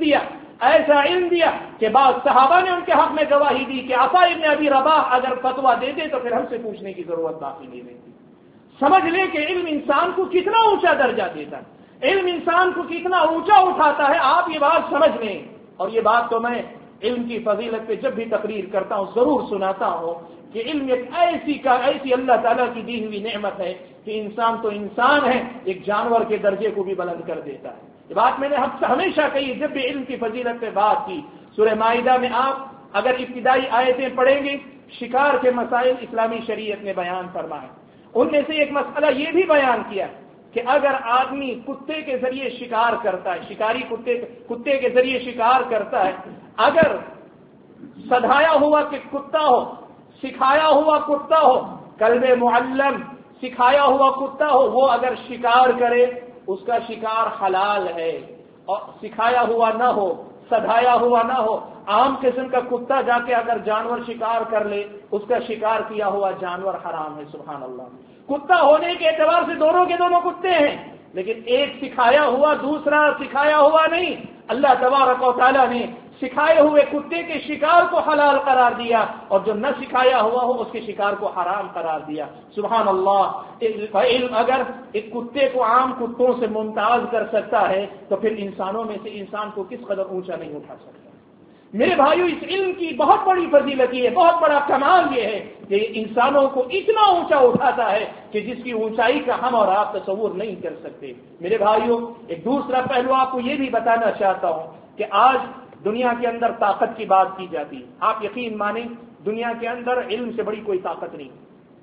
دیا کہ بعض صحابہ نے ان کے حق میں گواہی دی کہ عطا ابن ابی رباح اگر فتویٰ دیتے تو پھر ہم سے پوچھنے کی ضرورت باقی نہیں رہتی۔ سمجھ لیں کہ علم انسان کو کتنا اونچا درجہ دیتا ہے، علم انسان کو کتنا اونچا اٹھاتا ہے، آپ یہ بات سمجھ لیں۔ اور یہ بات تو میں علم کی فضیلت پہ جب بھی تقریر کرتا ہوں ضرور سناتا ہوں کہ علم ایک ایسی اللہ تعالیٰ کی دی ہوئی نعمت ہے کہ انسان تو انسان ہے، ایک جانور کے درجے کو بھی بلند کر دیتا ہے۔ یہ بات میں نے ہمیشہ کہی جب بھی علم کی فضیلت پہ بات کی۔ سورہ مائدہ میں آپ اگر ابتدائی آیتیں پڑھیں گے، شکار کے مسائل اسلامی شریعت نے بیان فرمائے، ان میں سے ایک مسئلہ یہ بھی بیان کیا کہ اگر آدمی کتے کے ذریعے شکار کرتا ہے، شکاری کتے کے ذریعے شکار کرتا ہے، اگر سدھایا ہوا کہ کتا ہو، سکھایا ہوا کتا ہو، کلب معلم سکھایا ہوا کتا ہو، وہ اگر شکار کرے اس کا شکار حلال ہے، اور سکھایا ہوا نہ ہو، سدھایا ہوا نہ ہو. عام قسم کا کتا جا کے اگر جانور شکار کر لے اس کا شکار کیا ہوا جانور حرام ہے. سبحان اللہ. کتا ہونے کے اعتبار سے دونوں کے دونوں کتے ہیں، لیکن ایک سکھایا ہوا دوسرا سکھایا ہوا نہیں. اللہ تبارک و تعالیٰ نے سکھائے ہوئے کتے کے شکار کو حلال قرار دیا اور جو نہ سکھایا ہوا ہو اس کے شکار کو حرام قرار دیا. سبحان اللہ. علم اگر ایک کتے کو عام کتوں سے ممتاز کر سکتا ہے تو پھر انسانوں میں سے انسان کو کس قدر اونچا نہیں اٹھا سکتا. میرے بھائیو، اس علم کی بہت بڑی فضیلت یہ ہے، بہت بڑا کمال یہ ہے کہ یہ انسانوں کو اتنا اونچا اٹھاتا ہے کہ جس کی اونچائی کا ہم اور آپ تصور نہیں کر سکتے. میرے بھائیو، ایک دوسرا پہلو آپ کو یہ بھی بتانا چاہتا ہوں کہ آج دنیا کے اندر طاقت کی بات کی جاتی ہے. آپ یقین مانیں دنیا کے اندر علم سے بڑی کوئی طاقت نہیں،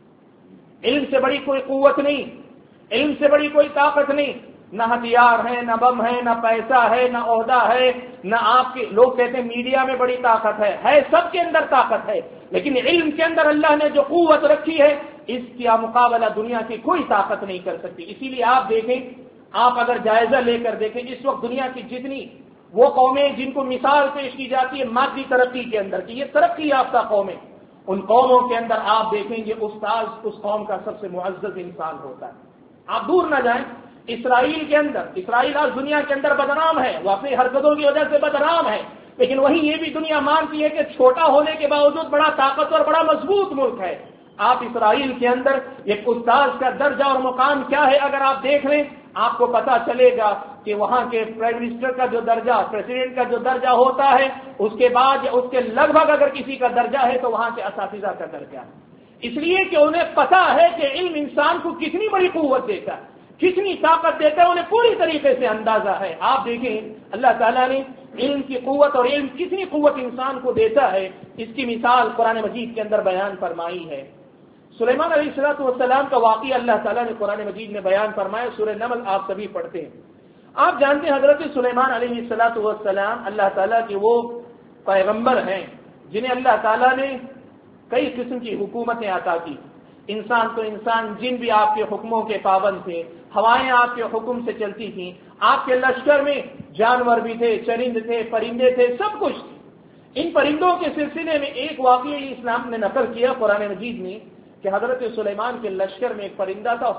علم سے بڑی کوئی قوت نہیں، علم سے بڑی کوئی طاقت نہیں. نہ ہتھیار ہے، نہ بم ہے، نہ پیسہ ہے، نہ عہدہ ہے، نہ آپ کے لوگ کہتے ہیں میڈیا میں بڑی طاقت ہے سب کے اندر طاقت ہے، لیکن علم کے اندر اللہ نے جو قوت رکھی ہے اس کا مقابلہ دنیا کی کوئی طاقت نہیں کر سکتی. اسی لیے آپ دیکھیں، آپ اگر جائزہ لے کر دیکھیں اس وقت دنیا کی جتنی وہ قومیں جن کو مثال پیش کی جاتی ہے مادی ترقی کے اندر کہ یہ ترقی یافتہ قومیں، ان قوموں کے اندر آپ دیکھیں گے استاذ اس قوم کا سب سے معزز انسان ہوتا ہے. آپ دور نہ جائیں، اسرائیل کے اندر، اسرائیل آج دنیا کے اندر بدنام ہے، وہ اپنی حرکتوں کی وجہ سے بدنام ہے، لیکن وہیں یہ بھی دنیا مانتی ہے کہ چھوٹا ہونے کے باوجود بڑا طاقتور بڑا مضبوط ملک ہے. آپ اسرائیل کے اندر ایک استاذ کا درجہ اور مقام کیا ہے اگر آپ دیکھ لیں آپ کو پتا چلے گا کہ وہاں کے پرائم منسٹر کا جو درجہ، پریزیڈنٹ کا جو درجہ ہوتا ہے اس کے بعد یا اس کے لگ بھگ اگر کسی کا درجہ ہے تو وہاں کے اساتذہ کا درجہ ہے. اس لیے کہ انہیں پتا ہے کہ علم انسان کو کتنی بڑی قوت دیتا ہے، کتنی طاقت دیتا ہے، انہیں پوری طریقے سے اندازہ ہے. آپ دیکھیں اللہ تعالیٰ نے علم کی قوت اور علم کتنی قوت انسان کو دیتا ہے اس کی مثال قرآن مجید کے اندر بیان فرمائی ہے. سلیمان علیہ السلام کا واقعہ اللہ تعالیٰ نے قرآن مجید میں بیان فرمایا. سورہ نمل آپ سبھی پڑھتے ہیں. آپ جانتے ہیں حضرت سلیمان علیہ السلام اللہ تعالیٰ کے وہ پیغمبر ہیں جنہیں اللہ تعالیٰ نے کئی قسم کی حکومتیں عطا کی. انسان تو انسان، جن بھی آپ کے حکموں کے پابند تھے، ہوائیں آپ کے حکم سے چلتی تھیں، آپ کے لشکر میں جانور بھی تھے، چرند تھے، پرندے تھے، سب کچھ. ان پرندوں کے سلسلے میں ایک واقعہ اسلام نے نقل کیا قرآن مجید میں کہ حضرت سلیمان کے لشکر میں ایک پرندہ تھا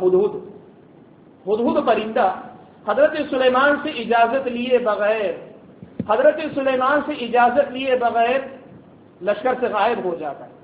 ہدہد پرندہ. حضرت سلیمان سے اجازت لیے بغیر لشکر سے غائب ہو جاتا ہے.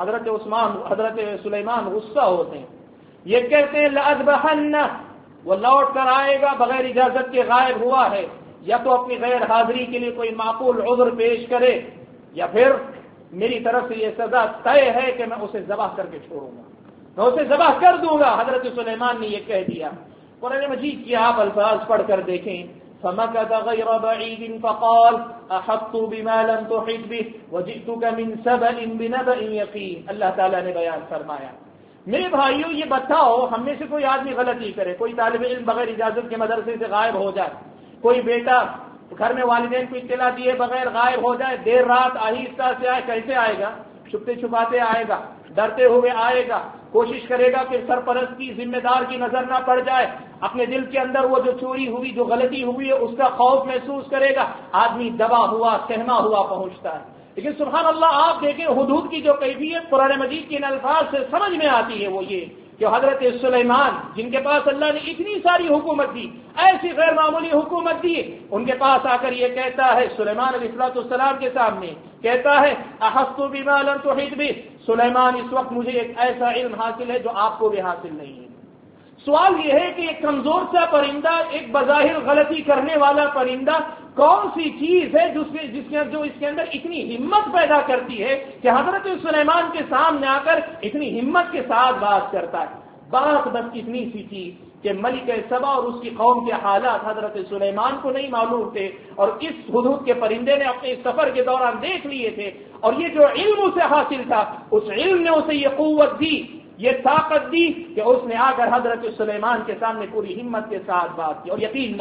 حضرت سلیمان غصہ ہوتے ہیں، یہ کہتے ہیں لأذبحنہ، وہ لوٹ کر آئے گا بغیر اجازت کے غائب ہوا ہے، یا تو اپنی غیر حاضری کے لیے کوئی معقول عذر پیش کرے یا پھر میری طرف سے یہ سزا طے ہے کہ میں اسے ذبح کر کے چھوڑوں گا، میں اسے ذبح کر دوں گا. حضرت سلیمان نے یہ کہہ دیا. قرآن مجید کی آپ الفاظ پڑھ کر دیکھیں. فَمَكَثَ غَيْرَ بَعِيدٍ فَقَالَ أَحَطتُ بِمَا لَمْ تُحِطْ بِهِ وَجِئْتُكَ مِنْ سَبَإٍ بِنَبَإٍ يَقِينٍ. اللہ تعالیٰ نے بیان فرمایا. میرے بھائیوں یہ بتاؤ، ہم میں سے کوئی آدمی غلطی کرے، کوئی طالب علم بغیر اجازت کے مدرسے سے غائب ہو جائے، کوئی بیٹا گھر میں والدین کو اطلاع دیے بغیر غائب ہو جائے، دیر رات آہستہ سے آئے، کیسے آئے گا؟ چھپتے چھپاتے آئے گا، ڈرتے ہوئے آئے گا، کوشش کرے گا کہ سرپرست کی ذمہ دار کی نظر نہ پڑ جائے، اپنے دل کے اندر وہ جو چوری ہوئی، جو غلطی ہوئی ہے اس کا خوف محسوس کرے گا. آدمی دبا ہوا سہما ہوا پہنچتا ہے. لیکن سبحان اللہ آپ دیکھیں حدود کی جو کیفیت قرآن مجید کے ان الفاظ سے سمجھ میں آتی ہے وہ یہ کہ حضرت سلیمان جن کے پاس اللہ نے اتنی ساری حکومت دی، ایسی غیر معمولی حکومت دی، ان کے پاس آ کر یہ کہتا ہے سلیمان علیہ السلام کے سامنے کہتا ہے احطت بما لم تحط به. سلیمان اس وقت مجھے ایک ایسا علم حاصل ہے جو آپ کو بھی حاصل نہیں ہے. سوال یہ ہے کہ ایک کمزور سا پرندہ، ایک بظاہر غلطی کرنے والا پرندہ کون سی چیز ہے جو اس کے اندر اتنی ہمت پیدا کرتی ہے کہ حضرت سلیمان کے سامنے آ کر اتنی ہمت کے ساتھ بات کرتا ہے. بات بس اتنی سی تھی کہ ملک سبا اور اس کی قوم کے حالات حضرت سلیمان کو نہیں معلوم تھے، اور اس حدود کے پرندے نے اپنے سفر کے دوران دیکھ لیے تھے، اور یہ جو علم اسے حاصل تھا اس علم نے اسے یہ قوت دی، یہ طاقت دی کہ اس نے آ کر حضرت سلیمان کے سامنے پوری ہمت کے ساتھ بات کی. اور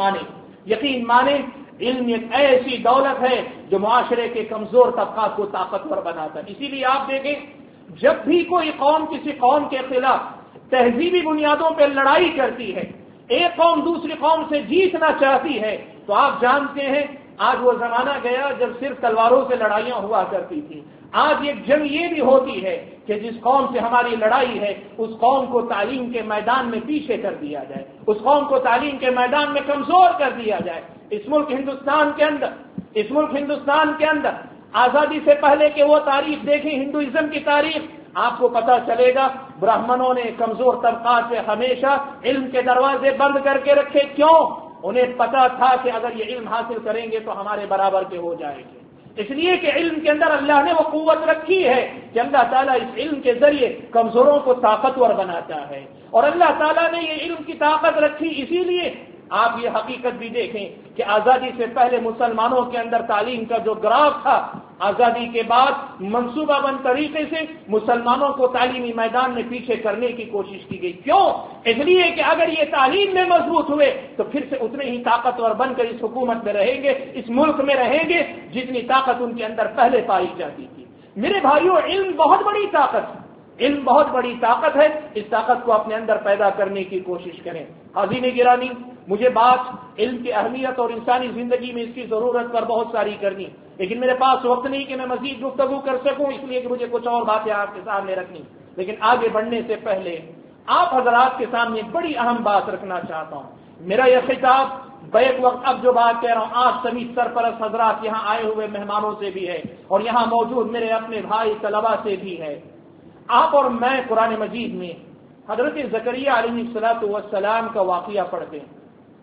یقین مانے علم ایک ایسی دولت ہے جو معاشرے کے کمزور طبقات کو طاقتور بناتا ہے. اسی لیے آپ دیکھیں جب بھی کوئی قوم کسی قوم کے خلاف تہذیبی بنیادوں پہ لڑائی کرتی ہے، ایک قوم دوسری قوم سے جیتنا چاہتی ہے، تو آپ جانتے ہیں آج وہ زمانہ گیا جب صرف تلواروں سے لڑائیاں ہوا کرتی تھیں. آج ایک جنگ یہ بھی ہوتی ہے کہ جس قوم سے ہماری لڑائی ہے اس قوم کو تعلیم کے میدان میں پیچھے کر دیا جائے، اس قوم کو تعلیم کے میدان میں کمزور کر دیا جائے. اس ملک ہندوستان کے اندر آزادی سے پہلے کہ وہ تاریخ دیکھیں، ہندوازم کی تاریخ، آپ کو پتا چلے گا برہمنوں نے کمزور طبقات سے ہمیشہ علم کے دروازے بند کر کے رکھے. کیوں؟ انہیں پتا تھا کہ اگر یہ علم حاصل کریں گے تو ہمارے برابر کے ہو جائیں گے. اس لیے کہ علم کے اندر اللہ نے وہ قوت رکھی ہے کہ اللہ تعالیٰ اس علم کے ذریعے کمزوروں کو طاقتور بناتا ہے. اور اللہ تعالیٰ نے یہ علم کی طاقت رکھی اسی لیے آپ یہ حقیقت بھی دیکھیں کہ آزادی سے پہلے مسلمانوں کے اندر تعلیم کا جو گراف تھا، آزادی کے بعد منصوبہ بند طریقے سے مسلمانوں کو تعلیمی میدان میں پیچھے کرنے کی کوشش کی گئی. کیوں؟ اس لیے کہ اگر یہ تعلیم میں مضبوط ہوئے تو پھر سے اتنے ہی طاقتور بن کر اس حکومت میں رہیں گے، اس ملک میں رہیں گے جتنی طاقت ان کے اندر پہلے پائی جاتی تھی. میرے بھائیوں، علم بہت بڑی طاقت ہے، علم بہت بڑی طاقت ہے. اس طاقت کو اپنے اندر پیدا کرنے کی کوشش کریں. حاضرین گرامی، مجھے بات علم کی اہمیت اور انسانی زندگی میں اس کی ضرورت پر بہت ساری کرنی، لیکن میرے پاس وقت نہیں کہ میں مزید گفتگو کر سکوں، اس لیے کہ مجھے کچھ اور باتیں آپ کے سامنے رکھنی. لیکن آگے بڑھنے سے پہلے آپ حضرات کے سامنے بڑی اہم بات رکھنا چاہتا ہوں. میرا یہ خطاب بیک وقت اب جو بات کہہ رہا ہوں آپ سبھی سرپرست حضرات یہاں آئے ہوئے مہمانوں سے بھی ہے اور یہاں موجود میرے اپنے بھائی طلباء سے بھی ہے. آپ اور میں قرآن مجید میں حضرت زکریا علیہ السلام کا واقعہ پڑھتے ہیں.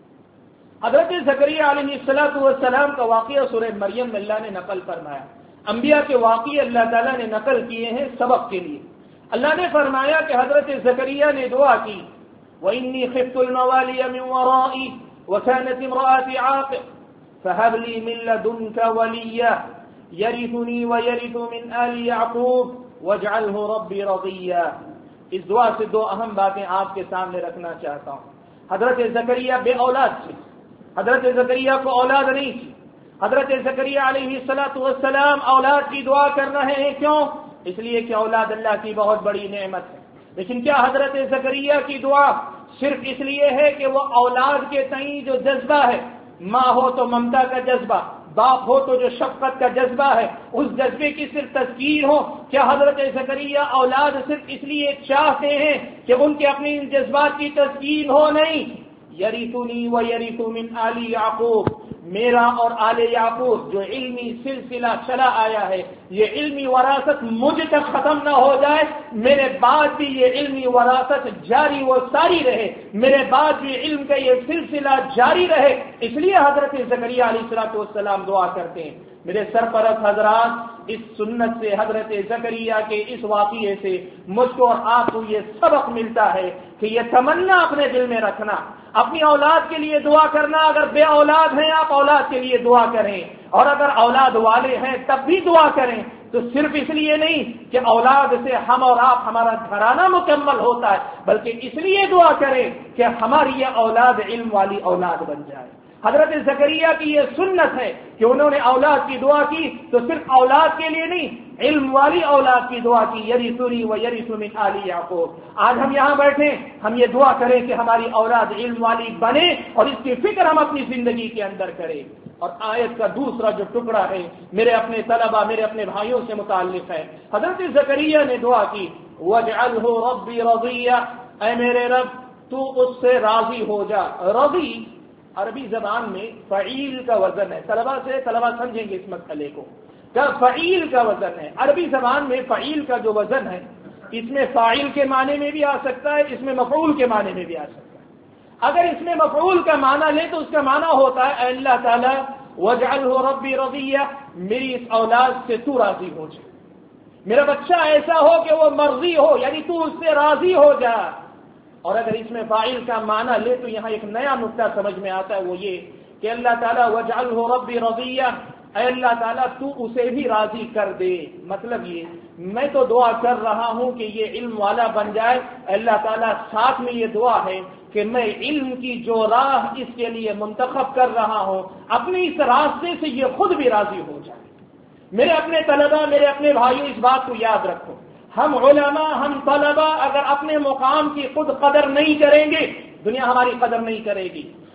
حضرت زکریا علیہ السلام کا واقعہ سورہ مریم میں اللہ نے نقل فرمایا. انبیاء کے واقعے اللہ تعالیٰ نے نقل کیے ہیں سبق کے لیے. اللہ نے فرمایا کہ حضرت زکریا نے دعا کی، وَإِنِّي خِفْتُ الْمَوَالِيَ مِنْ وَرَائِي وَكَانَتِ امْرَأَتِي عَاقِرًا فَهَبْ لِي مِن لَّدُنكَ وَلِيًّا يَرِثُنِي وَيَرِثُ مِنْ آلِ يَعْقُوبَ وَاجْعَلْهُ رَبِّي رَضِيًّا. اس دعا سے دو اہم باتیں آپ کے سامنے رکھنا چاہتا ہوں. حضرت زکریا بے اولاد تھے، حضرت زکریا کو اولاد نہیں تھی. حضرت زکریا علیہ السلام اولاد کی دعا کر رہے ہیں. کیوں؟ اس لیے کہ اولاد اللہ کی بہت بڑی نعمت ہے. لیکن کیا حضرت زکریا کی دعا صرف اس لیے ہے کہ وہ اولاد کے تئیں جو جذبہ ہے، ماں ہو تو ممتا کا جذبہ، باپ ہو تو جو شفقت کا جذبہ ہے، اس جذبے کی صرف تذکیر ہو؟ کیا حضرت زکریا اولاد صرف اس لیے چاہتے ہیں کہ ان کے اپنے ان جذبات کی تذکیر ہو؟ نہیں. یریثنی و یریث من آل یعقوب، میرا اور آل یعقوب جو علمی سلسلہ چلا آیا ہے، یہ علمی وراثت مجھ تک ختم نہ ہو جائے، میرے بعد بھی یہ علمی وراثت جاری و ساری رہے، میرے بعد بھی علم کا یہ سلسلہ جاری رہے. اس لیے حضرت زکریا علیہ السلام دعا کرتے ہیں. میرے سرپرست حضرات، اس سنت سے، حضرت زکریا کے اس واقعے سے مجھ کو اور آپ کو یہ سبق ملتا ہے کہ یہ تمنا اپنے دل میں رکھنا، اپنی اولاد کے لیے دعا کرنا. اگر بے اولاد ہیں آپ اولاد کے لیے دعا کریں، اور اگر اولاد والے ہیں تب بھی دعا کریں. تو صرف اس لیے نہیں کہ اولاد سے ہم اور آپ ہمارا گھرانہ مکمل ہوتا ہے، بلکہ اس لیے دعا کریں کہ ہماری یہ اولاد علم والی اولاد بن جائے. حضرت زکریا کی یہ سنت ہے کہ انہوں نے اولاد کی دعا کی تو صرف اولاد کے لیے نہیں، علم والی اولاد کی دعا کی. یریثنی و یریث من آل یعقوب. آج ہم یہاں بیٹھے، ہم یہ دعا کریں کہ ہماری اولاد علم والی بنے اور اس کی فکر ہم اپنی زندگی کے اندر کریں. اور آیت کا دوسرا جو ٹکڑا ہے میرے اپنے طلبہ، میرے اپنے بھائیوں سے متعلق ہے. حضرت زکریا نے دعا کی، وَاجْعَلْهُ رَبِّي رَضِيًّا، اے میرے رب تو اس سے راضی ہو جا. رضی عربی زبان میں فعیل کا وزن ہے. طلبہ سمجھیں گے اس مسئلے کو. کیا فعیل کا وزن ہے؟ عربی زبان میں فعیل کا جو وزن ہے، اس میں فاعل کے معنی میں بھی آ سکتا ہے، اس میں مفعول کے معنی میں بھی آ سکتا ہے. اگر اس میں مفعول کا معنی لے تو اس کا معنی ہوتا ہے اے اللہ تعالیٰ وَاجْعَلْهُ رَبِّي رَضِيًّا، میری اس اولاد سے تو راضی ہو جا، میرا بچہ ایسا ہو کہ وہ مرضی ہو، یعنی تو اس سے راضی ہو جا. اور اگر اس میں فاعل کا معنی لے تو یہاں ایک نیا نقطہ سمجھ میں آتا ہے، وہ یہ کہ اللہ تعالیٰ وَاجْعَلْهُ رَبِّي رَضِيًّا، اے اللہ تعالیٰ تو اسے بھی راضی کر دے. مطلب یہ میں تو دعا کر رہا ہوں کہ یہ علم والا بن جائے، اللہ تعالیٰ ساتھ میں یہ دعا ہے کہ میں علم کی جو راہ اس کے لیے منتخب کر رہا ہوں، اپنی اس راستے سے یہ خود بھی راضی ہو جائے. میرے اپنے طلبہ، میرے اپنے بھائیوں، اس بات کو یاد رکھو، ہم علماء، ہم طلبہ اگر اپنے مقام کی خود قدر نہیں کریں گے، دنیا ہماری قدر نہیں کرے گی.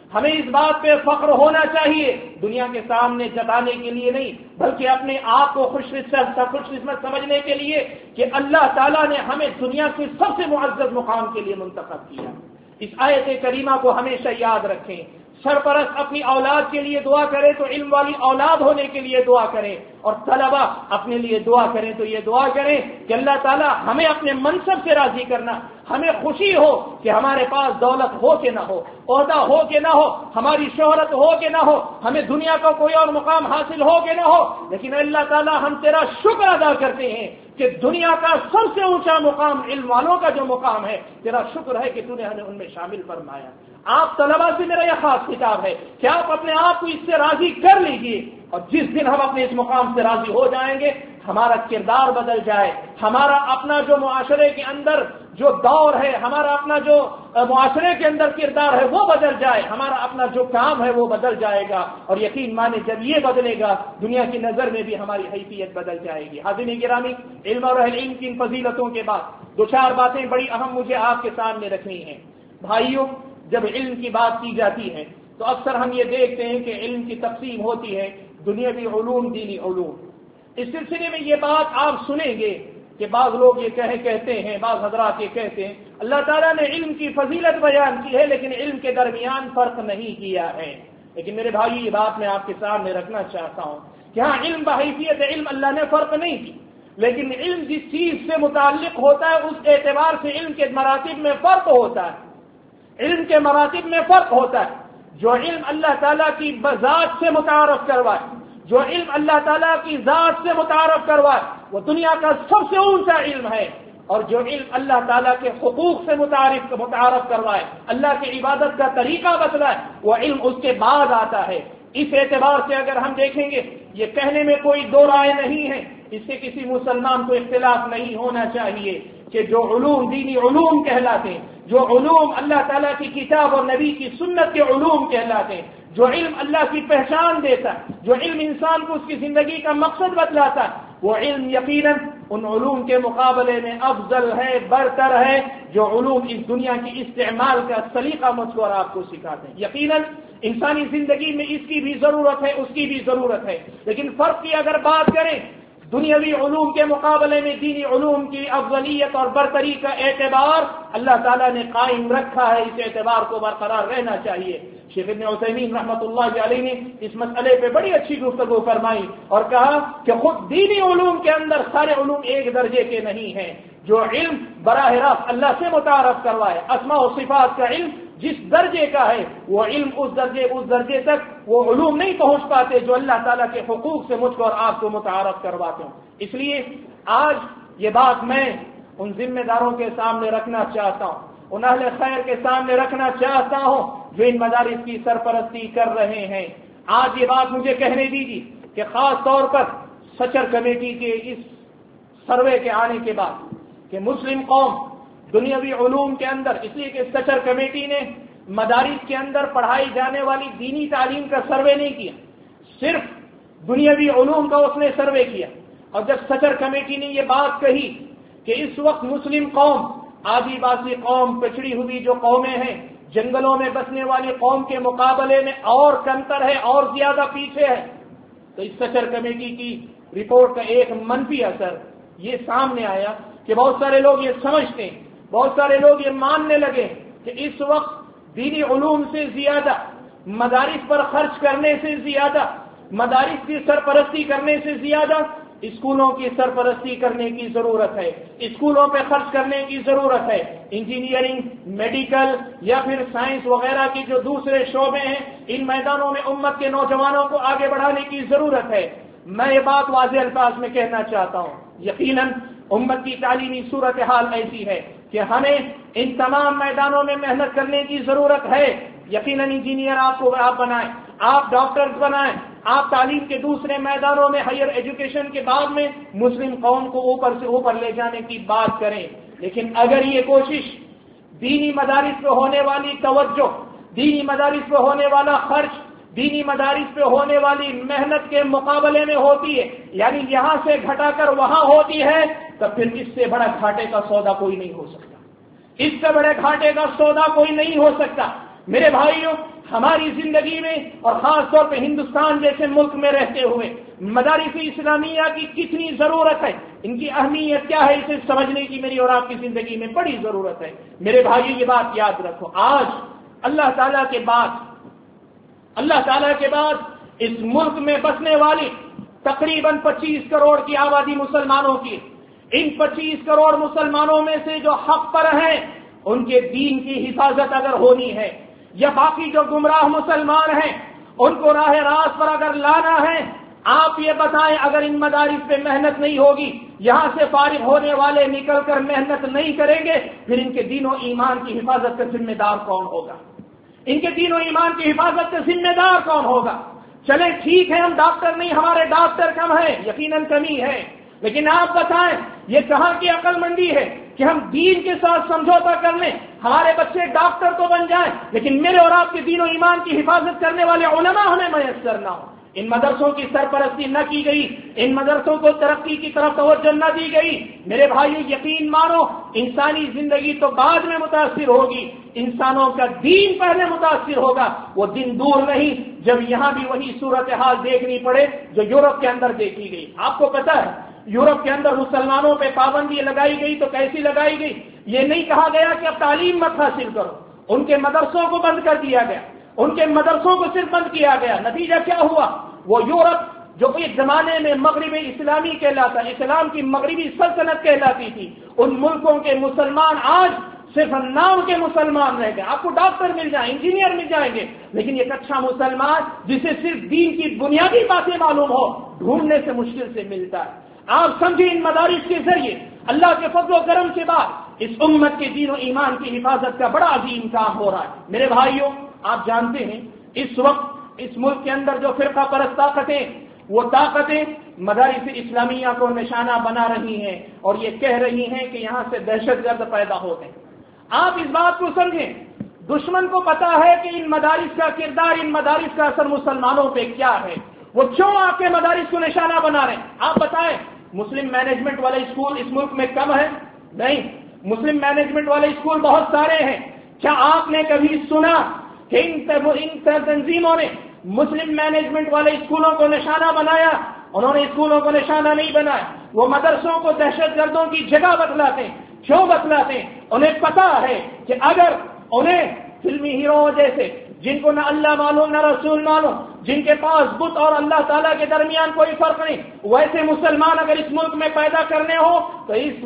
ہمیں اس بات پہ فخر ہونا چاہیے، دنیا کے سامنے جتانے کے لیے نہیں، بلکہ اپنے آپ کو خوش قسمت سمجھنے کے لیے کہ اللہ تعالیٰ نے ہمیں دنیا کے سب سے معزز مقام کے لیے منتخب کیا۔ اس آیت کریمہ کو ہمیشہ یاد رکھیں۔ سرپرست اپنی اولاد کے لیے دعا کرے تو علم والی اولاد ہونے کے لیے دعا کریں، اور طلبہ اپنے لیے دعا کریں تو یہ دعا کریں کہ اللہ تعالیٰ ہمیں اپنے منصب سے راضی کرنا، ہمیں خوشی ہو کہ ہمارے پاس دولت ہو کہ نہ ہو، عہدہ ہو کہ نہ ہو، ہماری شہرت ہو کہ نہ ہو، ہمیں دنیا کا کوئی اور مقام حاصل ہو کہ نہ ہو، لیکن اللہ تعالیٰ ہم تیرا شکر ادا کرتے ہیں کہ دنیا کا سب سے اونچا مقام علم والوں کا جو مقام ہے، تیرا شکر ہے کہ تو نے ہمیں ان میں شامل فرمایا۔ آپ طلبا سے میرا یہ خاص خطاب ہے کہ آپ اپنے آپ کو اس سے راضی کر لیجئے، اور جس دن ہم اپنے اس مقام سے راضی ہو جائیں گے، ہمارا کردار بدل جائے، ہمارا اپنا جو معاشرے کے اندر جو دور ہے، ہمارا اپنا جو معاشرے کے اندر کردار ہے وہ بدل جائے، ہمارا اپنا جو کام ہے وہ بدل جائے گا، اور یقین مانے جب یہ بدلے گا دنیا کی نظر میں بھی ہماری حیثیت بدل جائے گی۔ حاضرین گرامی، علم اور اہل علم کی ان فضیلتوں کے بعد دو چار باتیں بڑی اہم مجھے آپ کے سامنے رکھنی ہیں۔ بھائیوں، جب علم کی بات کی جاتی ہے تو اکثر ہم یہ دیکھتے ہیں کہ علم کی تقسیم ہوتی ہے دنیاوی علوم، دینی علوم۔ اس سلسلے میں یہ بات آپ سنیں گے کہ بعض لوگ یہ کہتے ہیں، بعض حضرات یہ کہتے ہیں اللہ تعالیٰ نے علم کی فضیلت بیان کی ہے لیکن علم کے درمیان فرق نہیں کیا ہے۔ لیکن میرے بھائی، یہ بات میں آپ کے سامنے رکھنا چاہتا ہوں کہ ہاں، علم بحیثیت علم اللہ نے فرق نہیں کی، لیکن علم جس چیز سے متعلق ہوتا ہے اس اعتبار سے علم کے مراتب میں فرق ہوتا ہے۔ علم کے مراتب میں فرق ہوتا ہے۔ جو علم اللہ تعالیٰ کی ذات سے متعارف کروائے، جو علم اللہ تعالیٰ کی ذات سے متعارف کروائے، وہ دنیا کا سب سے اونچا علم ہے، اور جو علم اللہ تعالیٰ کے حقوق سے متعارف کروائے، اللہ کی عبادت کا طریقہ بتلائے، وہ علم اس کے بعد آتا ہے۔ اس اعتبار سے اگر ہم دیکھیں گے، یہ کہنے میں کوئی دو رائے نہیں ہے، اس سے کسی مسلمان کو اختلاف نہیں ہونا چاہیے کہ جو علوم دینی علوم کہلاتے ہیں، جو علوم اللہ تعالیٰ کی کتاب اور نبی کی سنت کے علوم کہلاتے ہیں، جو علم اللہ کی پہچان دیتا ہے، جو علم انسان کو اس کی زندگی کا مقصد بتلاتا ہے، وہ علم یقیناً ان علوم کے مقابلے میں افضل ہے، برتر ہے جو علوم اس دنیا کی استعمال کا سلیقہ مجھ کو اور آپ کو سکھاتے ہیں۔ یقیناً انسانی زندگی میں اس کی بھی ضرورت ہے، اس کی بھی ضرورت ہے، لیکن فرق کی اگر بات کریں، دنیاوی علوم کے مقابلے میں دینی علوم کی افضلیت اور برتری کا اعتبار اللہ تعالیٰ نے قائم رکھا ہے، اس اعتبار کو برقرار رہنا چاہیے۔ شیخ ابن عثیمین رحمۃ اللہ علیہ نے اس مسئلے پہ بڑی اچھی گفتگو فرمائی اور کہا کہ خود دینی علوم کے اندر سارے علوم ایک درجے کے نہیں ہیں۔ جو علم براہ راست اللہ سے متعارف کروائے، اسماء و صفات کا علم جس درجے کا ہے، وہ علم اس درجے تک وہ علوم نہیں پہنچ پاتے جو اللہ تعالیٰ کے حقوق سے مجھ کو اور آپ کو متعارف کرواتے ہوں۔ اس لیے آج یہ بات میں ان ذمہ داروں کے سامنے رکھنا چاہتا ہوں، ان اہل خیر کے سامنے رکھنا چاہتا ہوں جو ان مدارس کی سرپرستی کر رہے ہیں۔ آج یہ بات مجھے کہنے دیجیے کہ خاص طور پر سچر کمیٹی کے اس سروے کے آنے کے بعد کہ مسلم قوم دنیاوی علوم کے اندر، اس لیے کہ سچر کمیٹی نے مدارس کے اندر پڑھائی جانے والی دینی تعلیم کا سروے نہیں کیا، صرف دنیاوی علوم کا اس نے سروے کیا۔ اور جب سچر کمیٹی نے یہ بات کہی کہ اس وقت مسلم قوم، آدیواسی قوم، پچھڑی ہوئی جو قومیں ہیں، جنگلوں میں بسنے والی قوم کے مقابلے میں اور کمتر ہے اور زیادہ پیچھے ہے، تو اس سچر کمیٹی کی رپورٹ کا ایک منفی اثر یہ سامنے آیا کہ بہت سارے لوگ یہ سمجھتے ہیں، بہت سارے لوگ یہ ماننے لگے کہ اس وقت دینی علوم سے زیادہ، مدارس پر خرچ کرنے سے زیادہ، مدارس کی سرپرستی کرنے سے زیادہ اسکولوں کی سرپرستی کرنے کی ضرورت ہے، اسکولوں پہ خرچ کرنے کی ضرورت ہے۔ انجینئرنگ، میڈیکل یا پھر سائنس وغیرہ کی جو دوسرے شعبے ہیں، ان میدانوں میں امت کے نوجوانوں کو آگے بڑھانے کی ضرورت ہے۔ میں یہ بات واضح الفاظ میں کہنا چاہتا ہوں، یقیناً امت کی تعلیمی صورتحال ایسی ہے کہ ہمیں ان تمام میدانوں میں محنت کرنے کی ضرورت ہے۔ یقیناً انجینئر آپ بنائیں، آپ ڈاکٹرز بنائیں، آپ تعلیم کے دوسرے میدانوں میں ہائر ایجوکیشن کے بعد میں مسلم قوم کو اوپر سے اوپر لے جانے کی بات کریں، لیکن اگر یہ کوشش دینی مدارس پہ ہونے والی توجہ، دینی مدارس پہ ہونے والا خرچ، دینی مدارس پہ ہونے والی محنت کے مقابلے میں ہوتی ہے، یعنی یہاں سے گھٹا کر وہاں ہوتی ہے، تو پھر اس سے بڑا گھاٹے کا سودا کوئی نہیں ہو سکتا، اس سے بڑے گھاٹے کا سودا کوئی نہیں ہو سکتا۔ میرے بھائیوں، ہماری زندگی میں اور خاص طور پہ ہندوستان جیسے ملک میں رہتے ہوئے مدارس اسلامیہ کی کتنی ضرورت ہے، ان کی اہمیت کیا ہے، اسے سمجھنے کی میری اور آپ کی زندگی میں بڑی ضرورت ہے۔ میرے بھائی یہ بات یاد رکھو، آج اللہ تعالیٰ کے بعد اس ملک میں بسنے والی تقریباً 25 کروڑ کی آبادی مسلمانوں کی، ان 25 کروڑ مسلمانوں میں سے جو حق پر ہیں ان کے دین کی حفاظت اگر ہونی ہے، یا باقی جو گمراہ مسلمان ہیں ان کو راہ راست پر اگر لانا ہے، آپ یہ بتائیں اگر ان مدارس پہ محنت نہیں ہوگی، یہاں سے فارغ ہونے والے نکل کر محنت نہیں کریں گے، پھر ان کے دین و ایمان کی حفاظت کا ذمہ دار کون ہوگا؟ ان کے دین و ایمان کی حفاظت کا ذمہ دار کون ہوگا؟ چلیں ٹھیک ہے، ہم ڈاکٹر نہیں، ہمارے ڈاکٹر کم ہیں، یقیناً کمی ہے، لیکن آپ بتائیں یہ کہاں کی عقل مندی ہے کہ ہم دین کے ساتھ سمجھوتا کر لیں، ہمارے بچے ڈاکٹر تو بن جائیں لیکن میرے اور آپ کے دین و ایمان کی حفاظت کرنے والے علماء ہمیں میسر نہ ہوں۔ ان مدرسوں کی سرپرستی نہ کی گئی، ان مدرسوں کو ترقی کی طرف توجہ نہ دی گئی، میرے بھائیو یقین مانو انسانی زندگی تو بعد میں متاثر ہوگی، انسانوں کا دین پہلے متاثر ہوگا۔ وہ دن دور نہیں جب یہاں بھی وہی صورتحال دیکھنی پڑے جو یورپ کے اندر دیکھی گئی۔ آپ کو پتا ہے یورپ کے اندر مسلمانوں پہ پابندی لگائی گئی تو کیسی لگائی گئی؟ یہ نہیں کہا گیا کہ اب تعلیم مت حاصل کرو، ان کے مدرسوں کو بند کر دیا گیا، ان کے مدرسوں کو صرف بند کیا گیا۔ نتیجہ کیا ہوا؟ وہ یورپ جو ایک زمانے میں مغرب اسلامی کہلاتا، اسلام کی مغربی سلطنت کہلاتی تھی، ان ملکوں کے مسلمان آج صرف نام کے مسلمان رہ گئے۔ آپ کو ڈاکٹر مل جائیں، انجینئر مل جائیں گے، لیکن ایک اچھا مسلمان جسے صرف دین کی بنیادی باتیں معلوم ہو ڈھونڈنے سے مشکل سے ملتا ہے۔ آپ سمجھیں ان مدارس کے ذریعے اللہ کے فضل و کرم کے بعد اس امت کے دین و ایمان کی حفاظت کا بڑا عظیم کام ہو رہا ہے۔ میرے بھائیوں آپ جانتے ہیں اس وقت اس ملک کے اندر جو فرقہ پرست طاقتیں، وہ طاقتیں مدارس اسلامیہ کو نشانہ بنا رہی ہیں اور یہ کہہ رہی ہیں کہ یہاں سے دہشت گرد پیدا ہوتے ہیں۔ آپ اس بات کو سمجھیں، دشمن کو پتا ہے کہ ان مدارس کا کردار، ان مدارس کا اثر مسلمانوں پہ کیا ہے، وہ کیوں آپ کے مدارس کو نشانہ بنا رہے ہیں؟ آپ بتائیں مسلم مینجمنٹ والے اسکول اس ملک میں کم ہیں؟ نہیں، مسلم مینجمنٹ والے اسکول بہت سارے ہیں۔ کیا آپ نے کبھی سنا کہ ان تنظیموں نے مسلم مینجمنٹ والے اسکولوں کو نشانہ بنایا؟ انہوں نے اسکولوں کو نشانہ نہیں بنایا، وہ مدرسوں کو دہشت گردوں کی جگہ بتلاتے ہیں۔ کیوں بتلاتے ہیں؟ انہیں پتا ہے کہ اگر انہیں فلمی ہیرو جیسے جن کو نہ اللہ معلوم نہ رسول معلوم، جن کے پاس بت اور اللہ تعالیٰ کے درمیان کوئی فرق نہیں، ویسے مسلمان اگر اس ملک میں پیدا کرنے ہو تو اس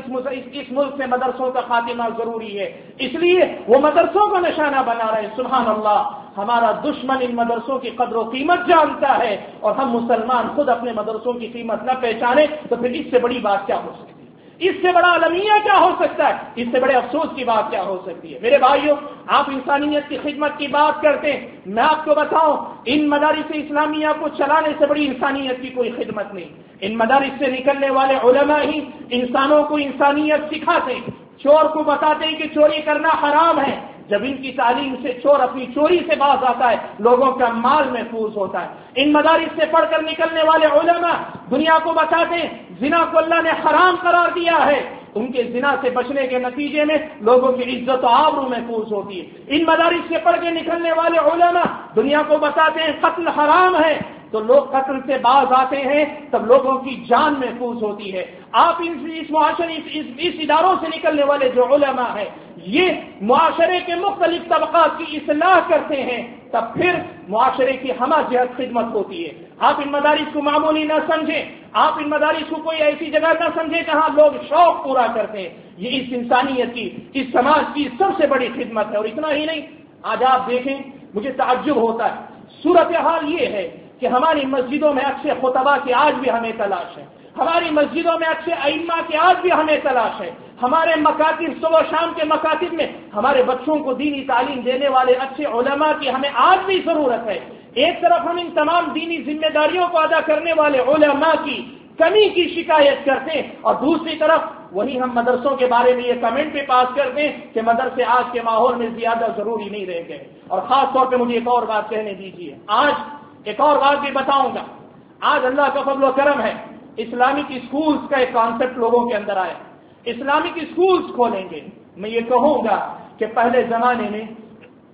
ملک سے مدرسوں کا خاتمہ ضروری ہے، اس لیے وہ مدرسوں کو نشانہ بنا رہے ہیں۔ سبحان اللہ، ہمارا دشمن ان مدرسوں کی قدر و قیمت جانتا ہے اور ہم مسلمان خود اپنے مدرسوں کی قیمت نہ پہچانے تو پھر اس سے بڑی بات کیا ہو سکتی ہے؟ اس سے بڑا المیہ کیا ہو سکتا ہے؟ اس سے بڑے افسوس کی بات کیا ہو سکتی ہے؟ میرے بھائیوں آپ انسانیت کی خدمت کی بات کرتے ہیں، میں آپ کو بتاؤں ان مدارس اسلامیہ کو چلانے سے بڑی انسانیت کی کوئی خدمت نہیں۔ ان مدارس سے نکلنے والے علماء ہی انسانوں کو انسانیت سکھاتے ہیں، چور کو بتاتے ہیں کہ چوری کرنا حرام ہے، جب ان کی تعلیم سے چور اپنی چوری سے باز آتا ہے لوگوں کا مال محفوظ ہوتا ہے۔ ان مدارس سے پڑھ کر نکلنے والے علماء دنیا کو بتاتے ہیں زنا کو اللہ نے حرام قرار دیا ہے، ان کے زنا سے بچنے کے نتیجے میں لوگوں کی عزت و آبرو محفوظ ہوتی ہے۔ ان مدارس سے پڑھ کے نکلنے والے علماء دنیا کو بتاتے ہیں قتل حرام ہے، تو لوگ قتل سے باز آتے ہیں تب لوگوں کی جان محفوظ ہوتی ہے۔ آپ اس معاشرے اس اداروں سے نکلنے والے جو علماء ہیں یہ معاشرے کے مختلف طبقات کی اصلاح کرتے ہیں، تب پھر معاشرے کی ہمہ جہت خدمت ہوتی ہے۔ آپ ان مدارس کو معمولی نہ سمجھیں، آپ ان مدارس کو کوئی ایسی جگہ نہ سمجھیں جہاں لوگ شوق پورا کرتے ہیں، یہ اس انسانیت کی، اس سماج کی سب سے بڑی خدمت ہے۔ اور اتنا ہی نہیں، آج آپ دیکھیں مجھے تعجب ہوتا ہے، صورتحال یہ ہے کہ ہماری مسجدوں میں اچھے خطبہ کی آج بھی ہمیں تلاش ہے، ہماری مسجدوں میں اچھے ائمہ کی آج بھی ہمیں تلاش ہے، ہمارے مکاتب صبح و شام کے مکاتب میں ہمارے بچوں کو دینی تعلیم دینے والے اچھے علماء کی ہمیں آج بھی ضرورت ہے۔ ایک طرف ہم ان تمام دینی ذمہ داریوں کو ادا کرنے والے علماء کی کمی کی شکایت کرتے ہیں اور دوسری طرف وہی ہم مدرسوں کے بارے میں یہ کمنٹ بھی پاس کرتے ہیں کہ مدرسے آج کے ماحول میں زیادہ ضروری نہیں رہ گئے۔ اور خاص طور پہ مجھے ایک اور بات کہنے دیجیے، آج ایک اور بات بھی بتاؤں گا، آج اللہ کا فضل و کرم ہے اسلامک اسکولز کا ایک کانسیپٹ لوگوں کے اندر آیا، اسلامک اسکولز کھولیں گے۔ میں یہ کہوں گا کہ پہلے زمانے میں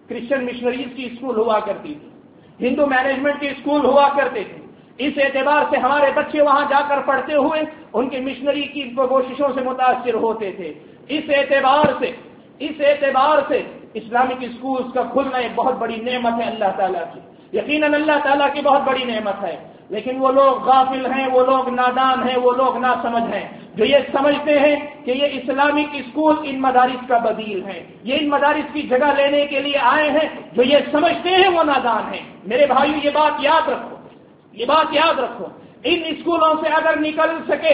کرسچن مشنریز کی اسکول ہوا کرتی تھی، ہندو مینجمنٹ کے اسکول ہوا کرتے تھے. اس اعتبار سے ہمارے بچے وہاں جا کر پڑھتے ہوئے ان کی مشنری کی کوششوں سے متاثر ہوتے تھے. اس اعتبار سے اسلامک اسکولز کا کھلنا ایک بہت بڑی نعمت ہے اللہ تعالیٰ کی. یقیناً اللہ تعالیٰ کی بہت بڑی نعمت ہے، لیکن وہ لوگ غافل ہیں، وہ لوگ نادان ہیں، وہ لوگ ناسمجھ ہیں جو یہ سمجھتے ہیں کہ یہ اسلامک اسکول ان مدارس کا بدیل ہے، یہ ان مدارس کی جگہ لینے کے لیے آئے ہیں. جو یہ سمجھتے ہیں وہ نادان ہیں. میرے بھائیو، یہ بات یاد رکھو. ان اسکولوں سے اگر نکل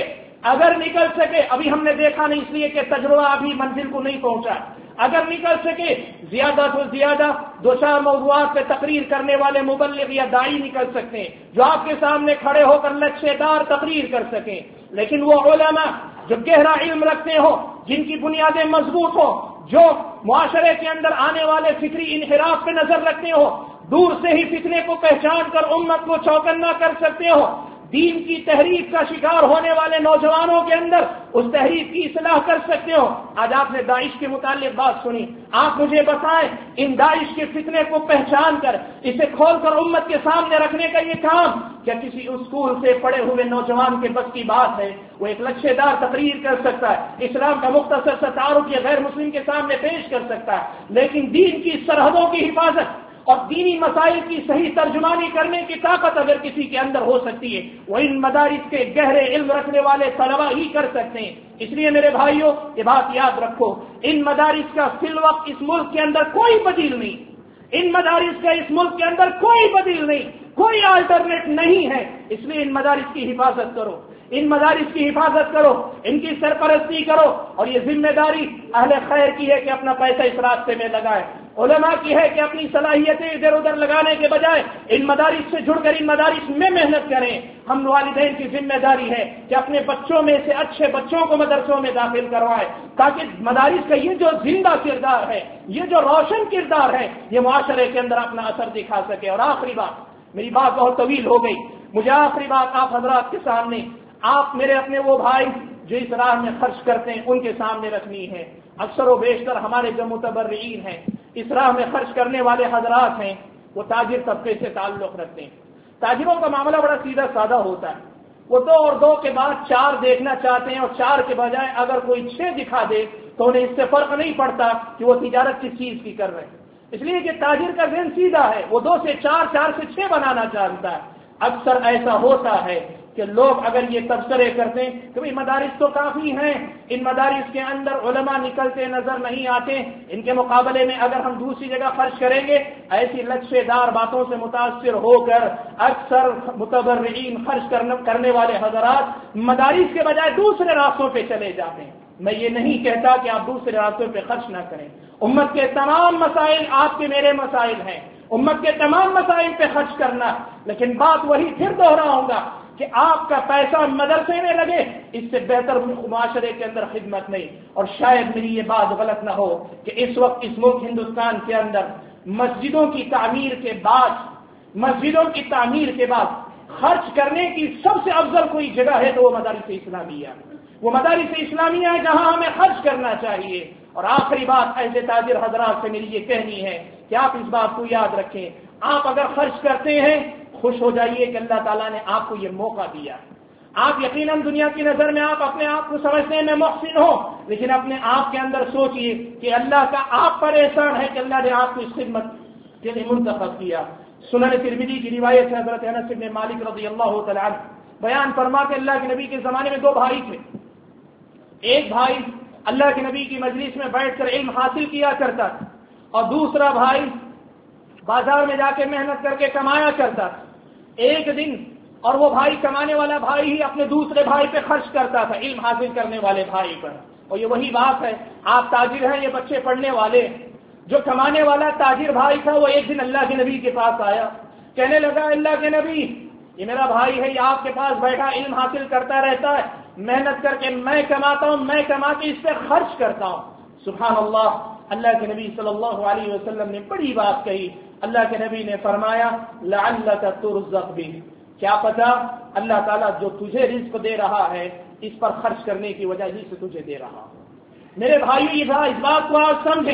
سکے، ابھی ہم نے دیکھا نہیں اس لیے کہ تجربہ ابھی منزل کو نہیں پہنچا، اگر نکل سکے زیادہ تو زیادہ 2-4 موضوعات پہ تقریر کرنے والے مبلغ یا داعی نکل سکتے ہیں جو آپ کے سامنے کھڑے ہو کر لچھے دار تقریر کر سکیں. لیکن وہ علماء جو گہرا علم رکھتے ہو، جن کی بنیادیں مضبوط ہو، جو معاشرے کے اندر آنے والے فکری انحراف پہ نظر رکھتے ہو، دور سے ہی فتنے کو پہچان کر امت کو چوکنا کر سکتے ہو، دین کی تحریف کا شکار ہونے والے نوجوانوں کے اندر اس تحریف کی اصلاح کر سکتے ہو. آج آپ نے داعش کے متعلق بات سنی، آپ مجھے بتائیں ان داعش کے فتنے کو پہچان کر اسے کھول کر امت کے سامنے رکھنے کا یہ کام کیا کسی اسکول سے پڑھے ہوئے نوجوان کے بس کی بات ہے؟ وہ ایک لچھے دار تقریر کر سکتا ہے، اسلام کا مختصر سا تعارف یا غیر مسلم کے سامنے پیش کر سکتا ہے، لیکن دین کی سرحدوں کی حفاظت اور دینی مسائل کی صحیح ترجمانی کرنے کی طاقت اگر کسی کے اندر ہو سکتی ہے وہ ان مدارس کے گہرے علم رکھنے والے طلباء ہی کر سکتے ہیں. اس لیے میرے بھائیوں، یہ بات یاد رکھو، ان مدارس کا فی الوقت اس ملک کے اندر کوئی بدیل نہیں، ان مدارس کا اس ملک کے اندر کوئی بدیل نہیں، کوئی آلٹرنیٹ نہیں ہے. اس لیے ان مدارس کی حفاظت کرو، ان مدارس کی حفاظت کرو، ان کی سرپرستی کرو، اور یہ ذمہ داری اہل خیر کی ہے کہ اپنا پیسہ اس راستے میں لگائے، علماء کی ہے کہ اپنی صلاحیتیں ادھر ادھر لگانے کے بجائے ان مدارس سے جڑ کر ان مدارس میں محنت کریں. ہم والدین کی ذمہ داری ہے کہ اپنے بچوں میں سے اچھے بچوں کو مدرسوں میں داخل کروائیں تاکہ مدارس کا یہ جو زندہ کردار ہے، یہ جو روشن کردار ہے، یہ معاشرے کے اندر اپنا اثر دکھا سکے. اور آخری بات، میری بات بہت طویل ہو گئی، مجھے آخری بات آپ حضرات کے سامنے، آپ میرے اپنے وہ بھائی جو اس راہ میں خرچ کرتے ہیں ان کے سامنے رکھنی ہے. اکثر و بیشتر ہمارے جو متبرعین ہیں، اس راہ میں خرچ کرنے والے حضرات ہیں، وہ تاجر طبقے سے تعلق رکھتے ہیں. تاجروں کا معاملہ بڑا سیدھا سادہ ہوتا ہے، وہ 2 اور 2 کے بعد 4 دیکھنا چاہتے ہیں، اور 4 کے بجائے اگر کوئی 6 دکھا دے تو انہیں اس سے فرق نہیں پڑتا کہ وہ تجارت کس چیز کی کر رہے ہیں. اس لیے کہ تاجر کا ذہن سیدھا ہے، وہ 2 سے 4، 4 سے 6 بنانا چاہتا ہے. اکثر ایسا ہوتا ہے کہ لوگ اگر یہ تبصرے کرتے ہیں کہ بھئی مدارس تو کافی ہیں، ان مدارس کے اندر علماء نکلتے نظر نہیں آتے، ان کے مقابلے میں اگر ہم دوسری جگہ خرچ کریں گے، ایسی لچھے دار باتوں سے متاثر ہو کر اکثر متبرعین خرچ کرنے والے حضرات مدارس کے بجائے دوسرے راستوں پہ چلے جاتے ہیں. میں یہ نہیں کہتا کہ آپ دوسرے راستوں پہ خرچ نہ کریں، امت کے تمام مسائل آپ کے میرے مسائل ہیں، امت کے تمام مسائل پہ خرچ کرنا، لیکن بات وہی پھر دوہراؤں گا کہ آپ کا پیسہ مدرسے میں لگے، اس سے بہتر معاشرے کے اندر خدمت نہیں. اور شاید میری یہ بات غلط نہ ہو کہ اس وقت اس ملک ہندوستان کے اندر مسجدوں کی تعمیر کے بعد خرچ کرنے کی سب سے افضل کوئی جگہ ہے تو وہ مدارس اسلامیہ، وہ مدارس اسلامیہ ہے جہاں ہمیں خرچ کرنا چاہیے. اور آخری بات ایسے تاجر حضرات سے میری یہ کہنی ہے کہ آپ اس بات کو یاد رکھیں، آپ اگر خرچ کرتے ہیں خوش ہو جائیے کہ اللہ تعالیٰ نے آپ کو یہ موقع دیا. آپ یقیناً دنیا کی نظر میں آپ اپنے آپ کو سمجھتے ہیں میں محسن ہوں، لیکن اپنے آپ کے اندر سوچئے کہ اللہ کا آپ پر احسان ہے کہ اللہ نے آپ کو اس خدمت کے لیے منتخب کیا. سنن ترمذی کی روایت ہے، حضرت انس بن مالک رضی اللہ تعالی عنہ بیان فرماتے کہ اللہ کے نبی کے زمانے میں 2 بھائی تھے. ایک بھائی اللہ کے نبی کی مجلس میں بیٹھ کر علم حاصل کیا کرتا تھا، اور دوسرا بھائی بازار میں جا کے محنت کر کے کمایا کرتا تھا. ایک دن اور وہ بھائی کمانے والا بھائی ہی اپنے دوسرے بھائی پہ خرچ کرتا تھا، علم حاصل کرنے والے بھائی پر. اور یہ وہی بات ہے، آپ تاجر ہیں، یہ بچے پڑھنے والے. جو کمانے والا تاجر بھائی تھا وہ ایک دن اللہ کے نبی کے پاس آیا، کہنے لگا اللہ کے نبی یہ میرا بھائی ہے، یہ آپ کے پاس بیٹھا علم حاصل کرتا رہتا ہے، محنت کر کے میں کماتا ہوں، میں کما کے اس پہ خرچ کرتا ہوں. سبحان اللہ، اللہ کے نبی صلی اللہ علیہ وسلم نے بڑی بات کہی. اللہ کے نبی نے فرمایا لعلک ترزق بہ، کیا پتا اللہ تعالیٰ جو تجھے رزق دے رہا ہے اس پر خرچ کرنے کی وجہ ہی سے تجھے دے رہا. میرے بھائی اس بات کو آپ سمجھیں،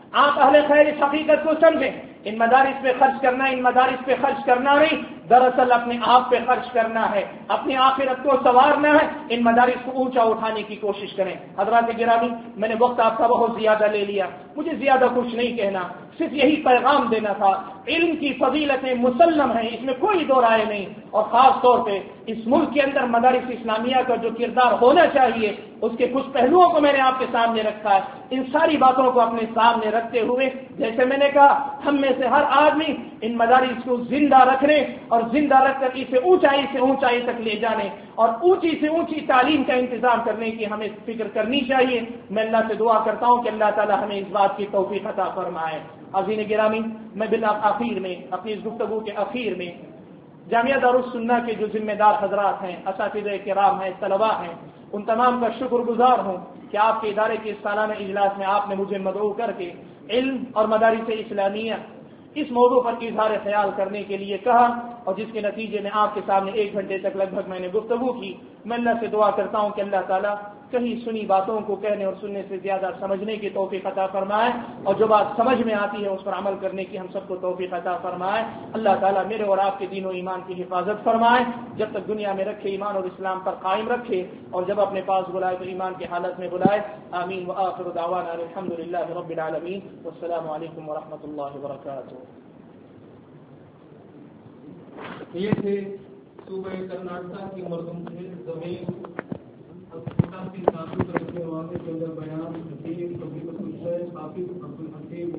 آپ اہل خیر اس حقیقت کو سمجھیں، ان مدارس پہ خرچ کرنا، ان مدارس پہ خرچ کرنا نہیں، دراصل اپنے آپ پہ خرچ کرنا ہے، اپنی آخرت کو سنوارنا ہے، ان مدارس کو اونچا اٹھانے کی کوشش کریں۔ حضرات گرامی، میں نے وقت آپ کا بہت زیادہ لے لیا، مجھے زیادہ کچھ نہیں کہنا، صرف یہی پیغام دینا تھا، علم کی فضیلتیں مسلم ہیں، اس میں کوئی دو رائے نہیں، اور خاص طور پہ اس ملک کے اندر مدارس اسلامیہ کا جو کردار ہونا چاہیے اس کے کچھ پہلوؤں کو میں نے آپ کے سامنے رکھا ہے۔ ان ساری باتوں کو اپنے سامنے رکھتے ہوئے، جیسے میں نے کہا، ہم میں سے ہر آدمی ان مدارس کو زندہ رکھنے اور زندہ رکھ کر اسے اونچائی سے اونچائی تک لے جانے اور اونچی سے اونچی تعلیم کا انتظام کرنے کی ہمیں فکر کرنی چاہیے۔ میں اللہ سے دعا کرتا ہوں کہ اللہ تعالی ہمیں اس بات کی توفیق عطا فرمائے۔ عزیز گرامی، میں بالآخر میں اپنی اس گفتگو کے اخیر میں جامعہ دارالسنہ کے جو ذمہ دار حضرات ہیں، اساتذہ کرام ہیں، طلباء ہیں، ان تمام کا شکر گزار ہوں کہ آپ کے ادارے کے اس سالانہ اجلاس میں آپ نے مجھے مدعو کر کے علم اور مدارس اسلامیہ اس موضوع پر اظہار خیال کرنے کے لیے کہا، اور جس کے نتیجے میں آپ کے سامنے 1 گھنٹے تک لگ بھگ میں نے گفتگو کی۔ میں اللہ سے دعا کرتا ہوں کہ اللہ تعالیٰ کہیں سنی باتوں کو کہنے اور سننے سے زیادہ سمجھنے کی توفیق عطا فرمائے، اور جو بات سمجھ میں آتی ہے اس پر عمل کرنے کی ہم سب کو توفیق عطا فرمائے۔ اللہ تعالیٰ میرے اور آپ کے دین و ایمان کی حفاظت فرمائے، جب تک دنیا میں رکھے ایمان اور اسلام پر قائم رکھے، اور جب اپنے پاس بلائے تو ایمان کی حالت میں بلائے۔ آمین وآخر دعوانا الحمدللہ رب العالمین، والسلام علیکم ورحمۃ اللہ وبرکاتہ۔
یہ تھے صوبہ کرناٹک کی مردم سے زمین تعلق رکھنے والے بیان حکیم کبیر حسین حافظ عبدالحکیم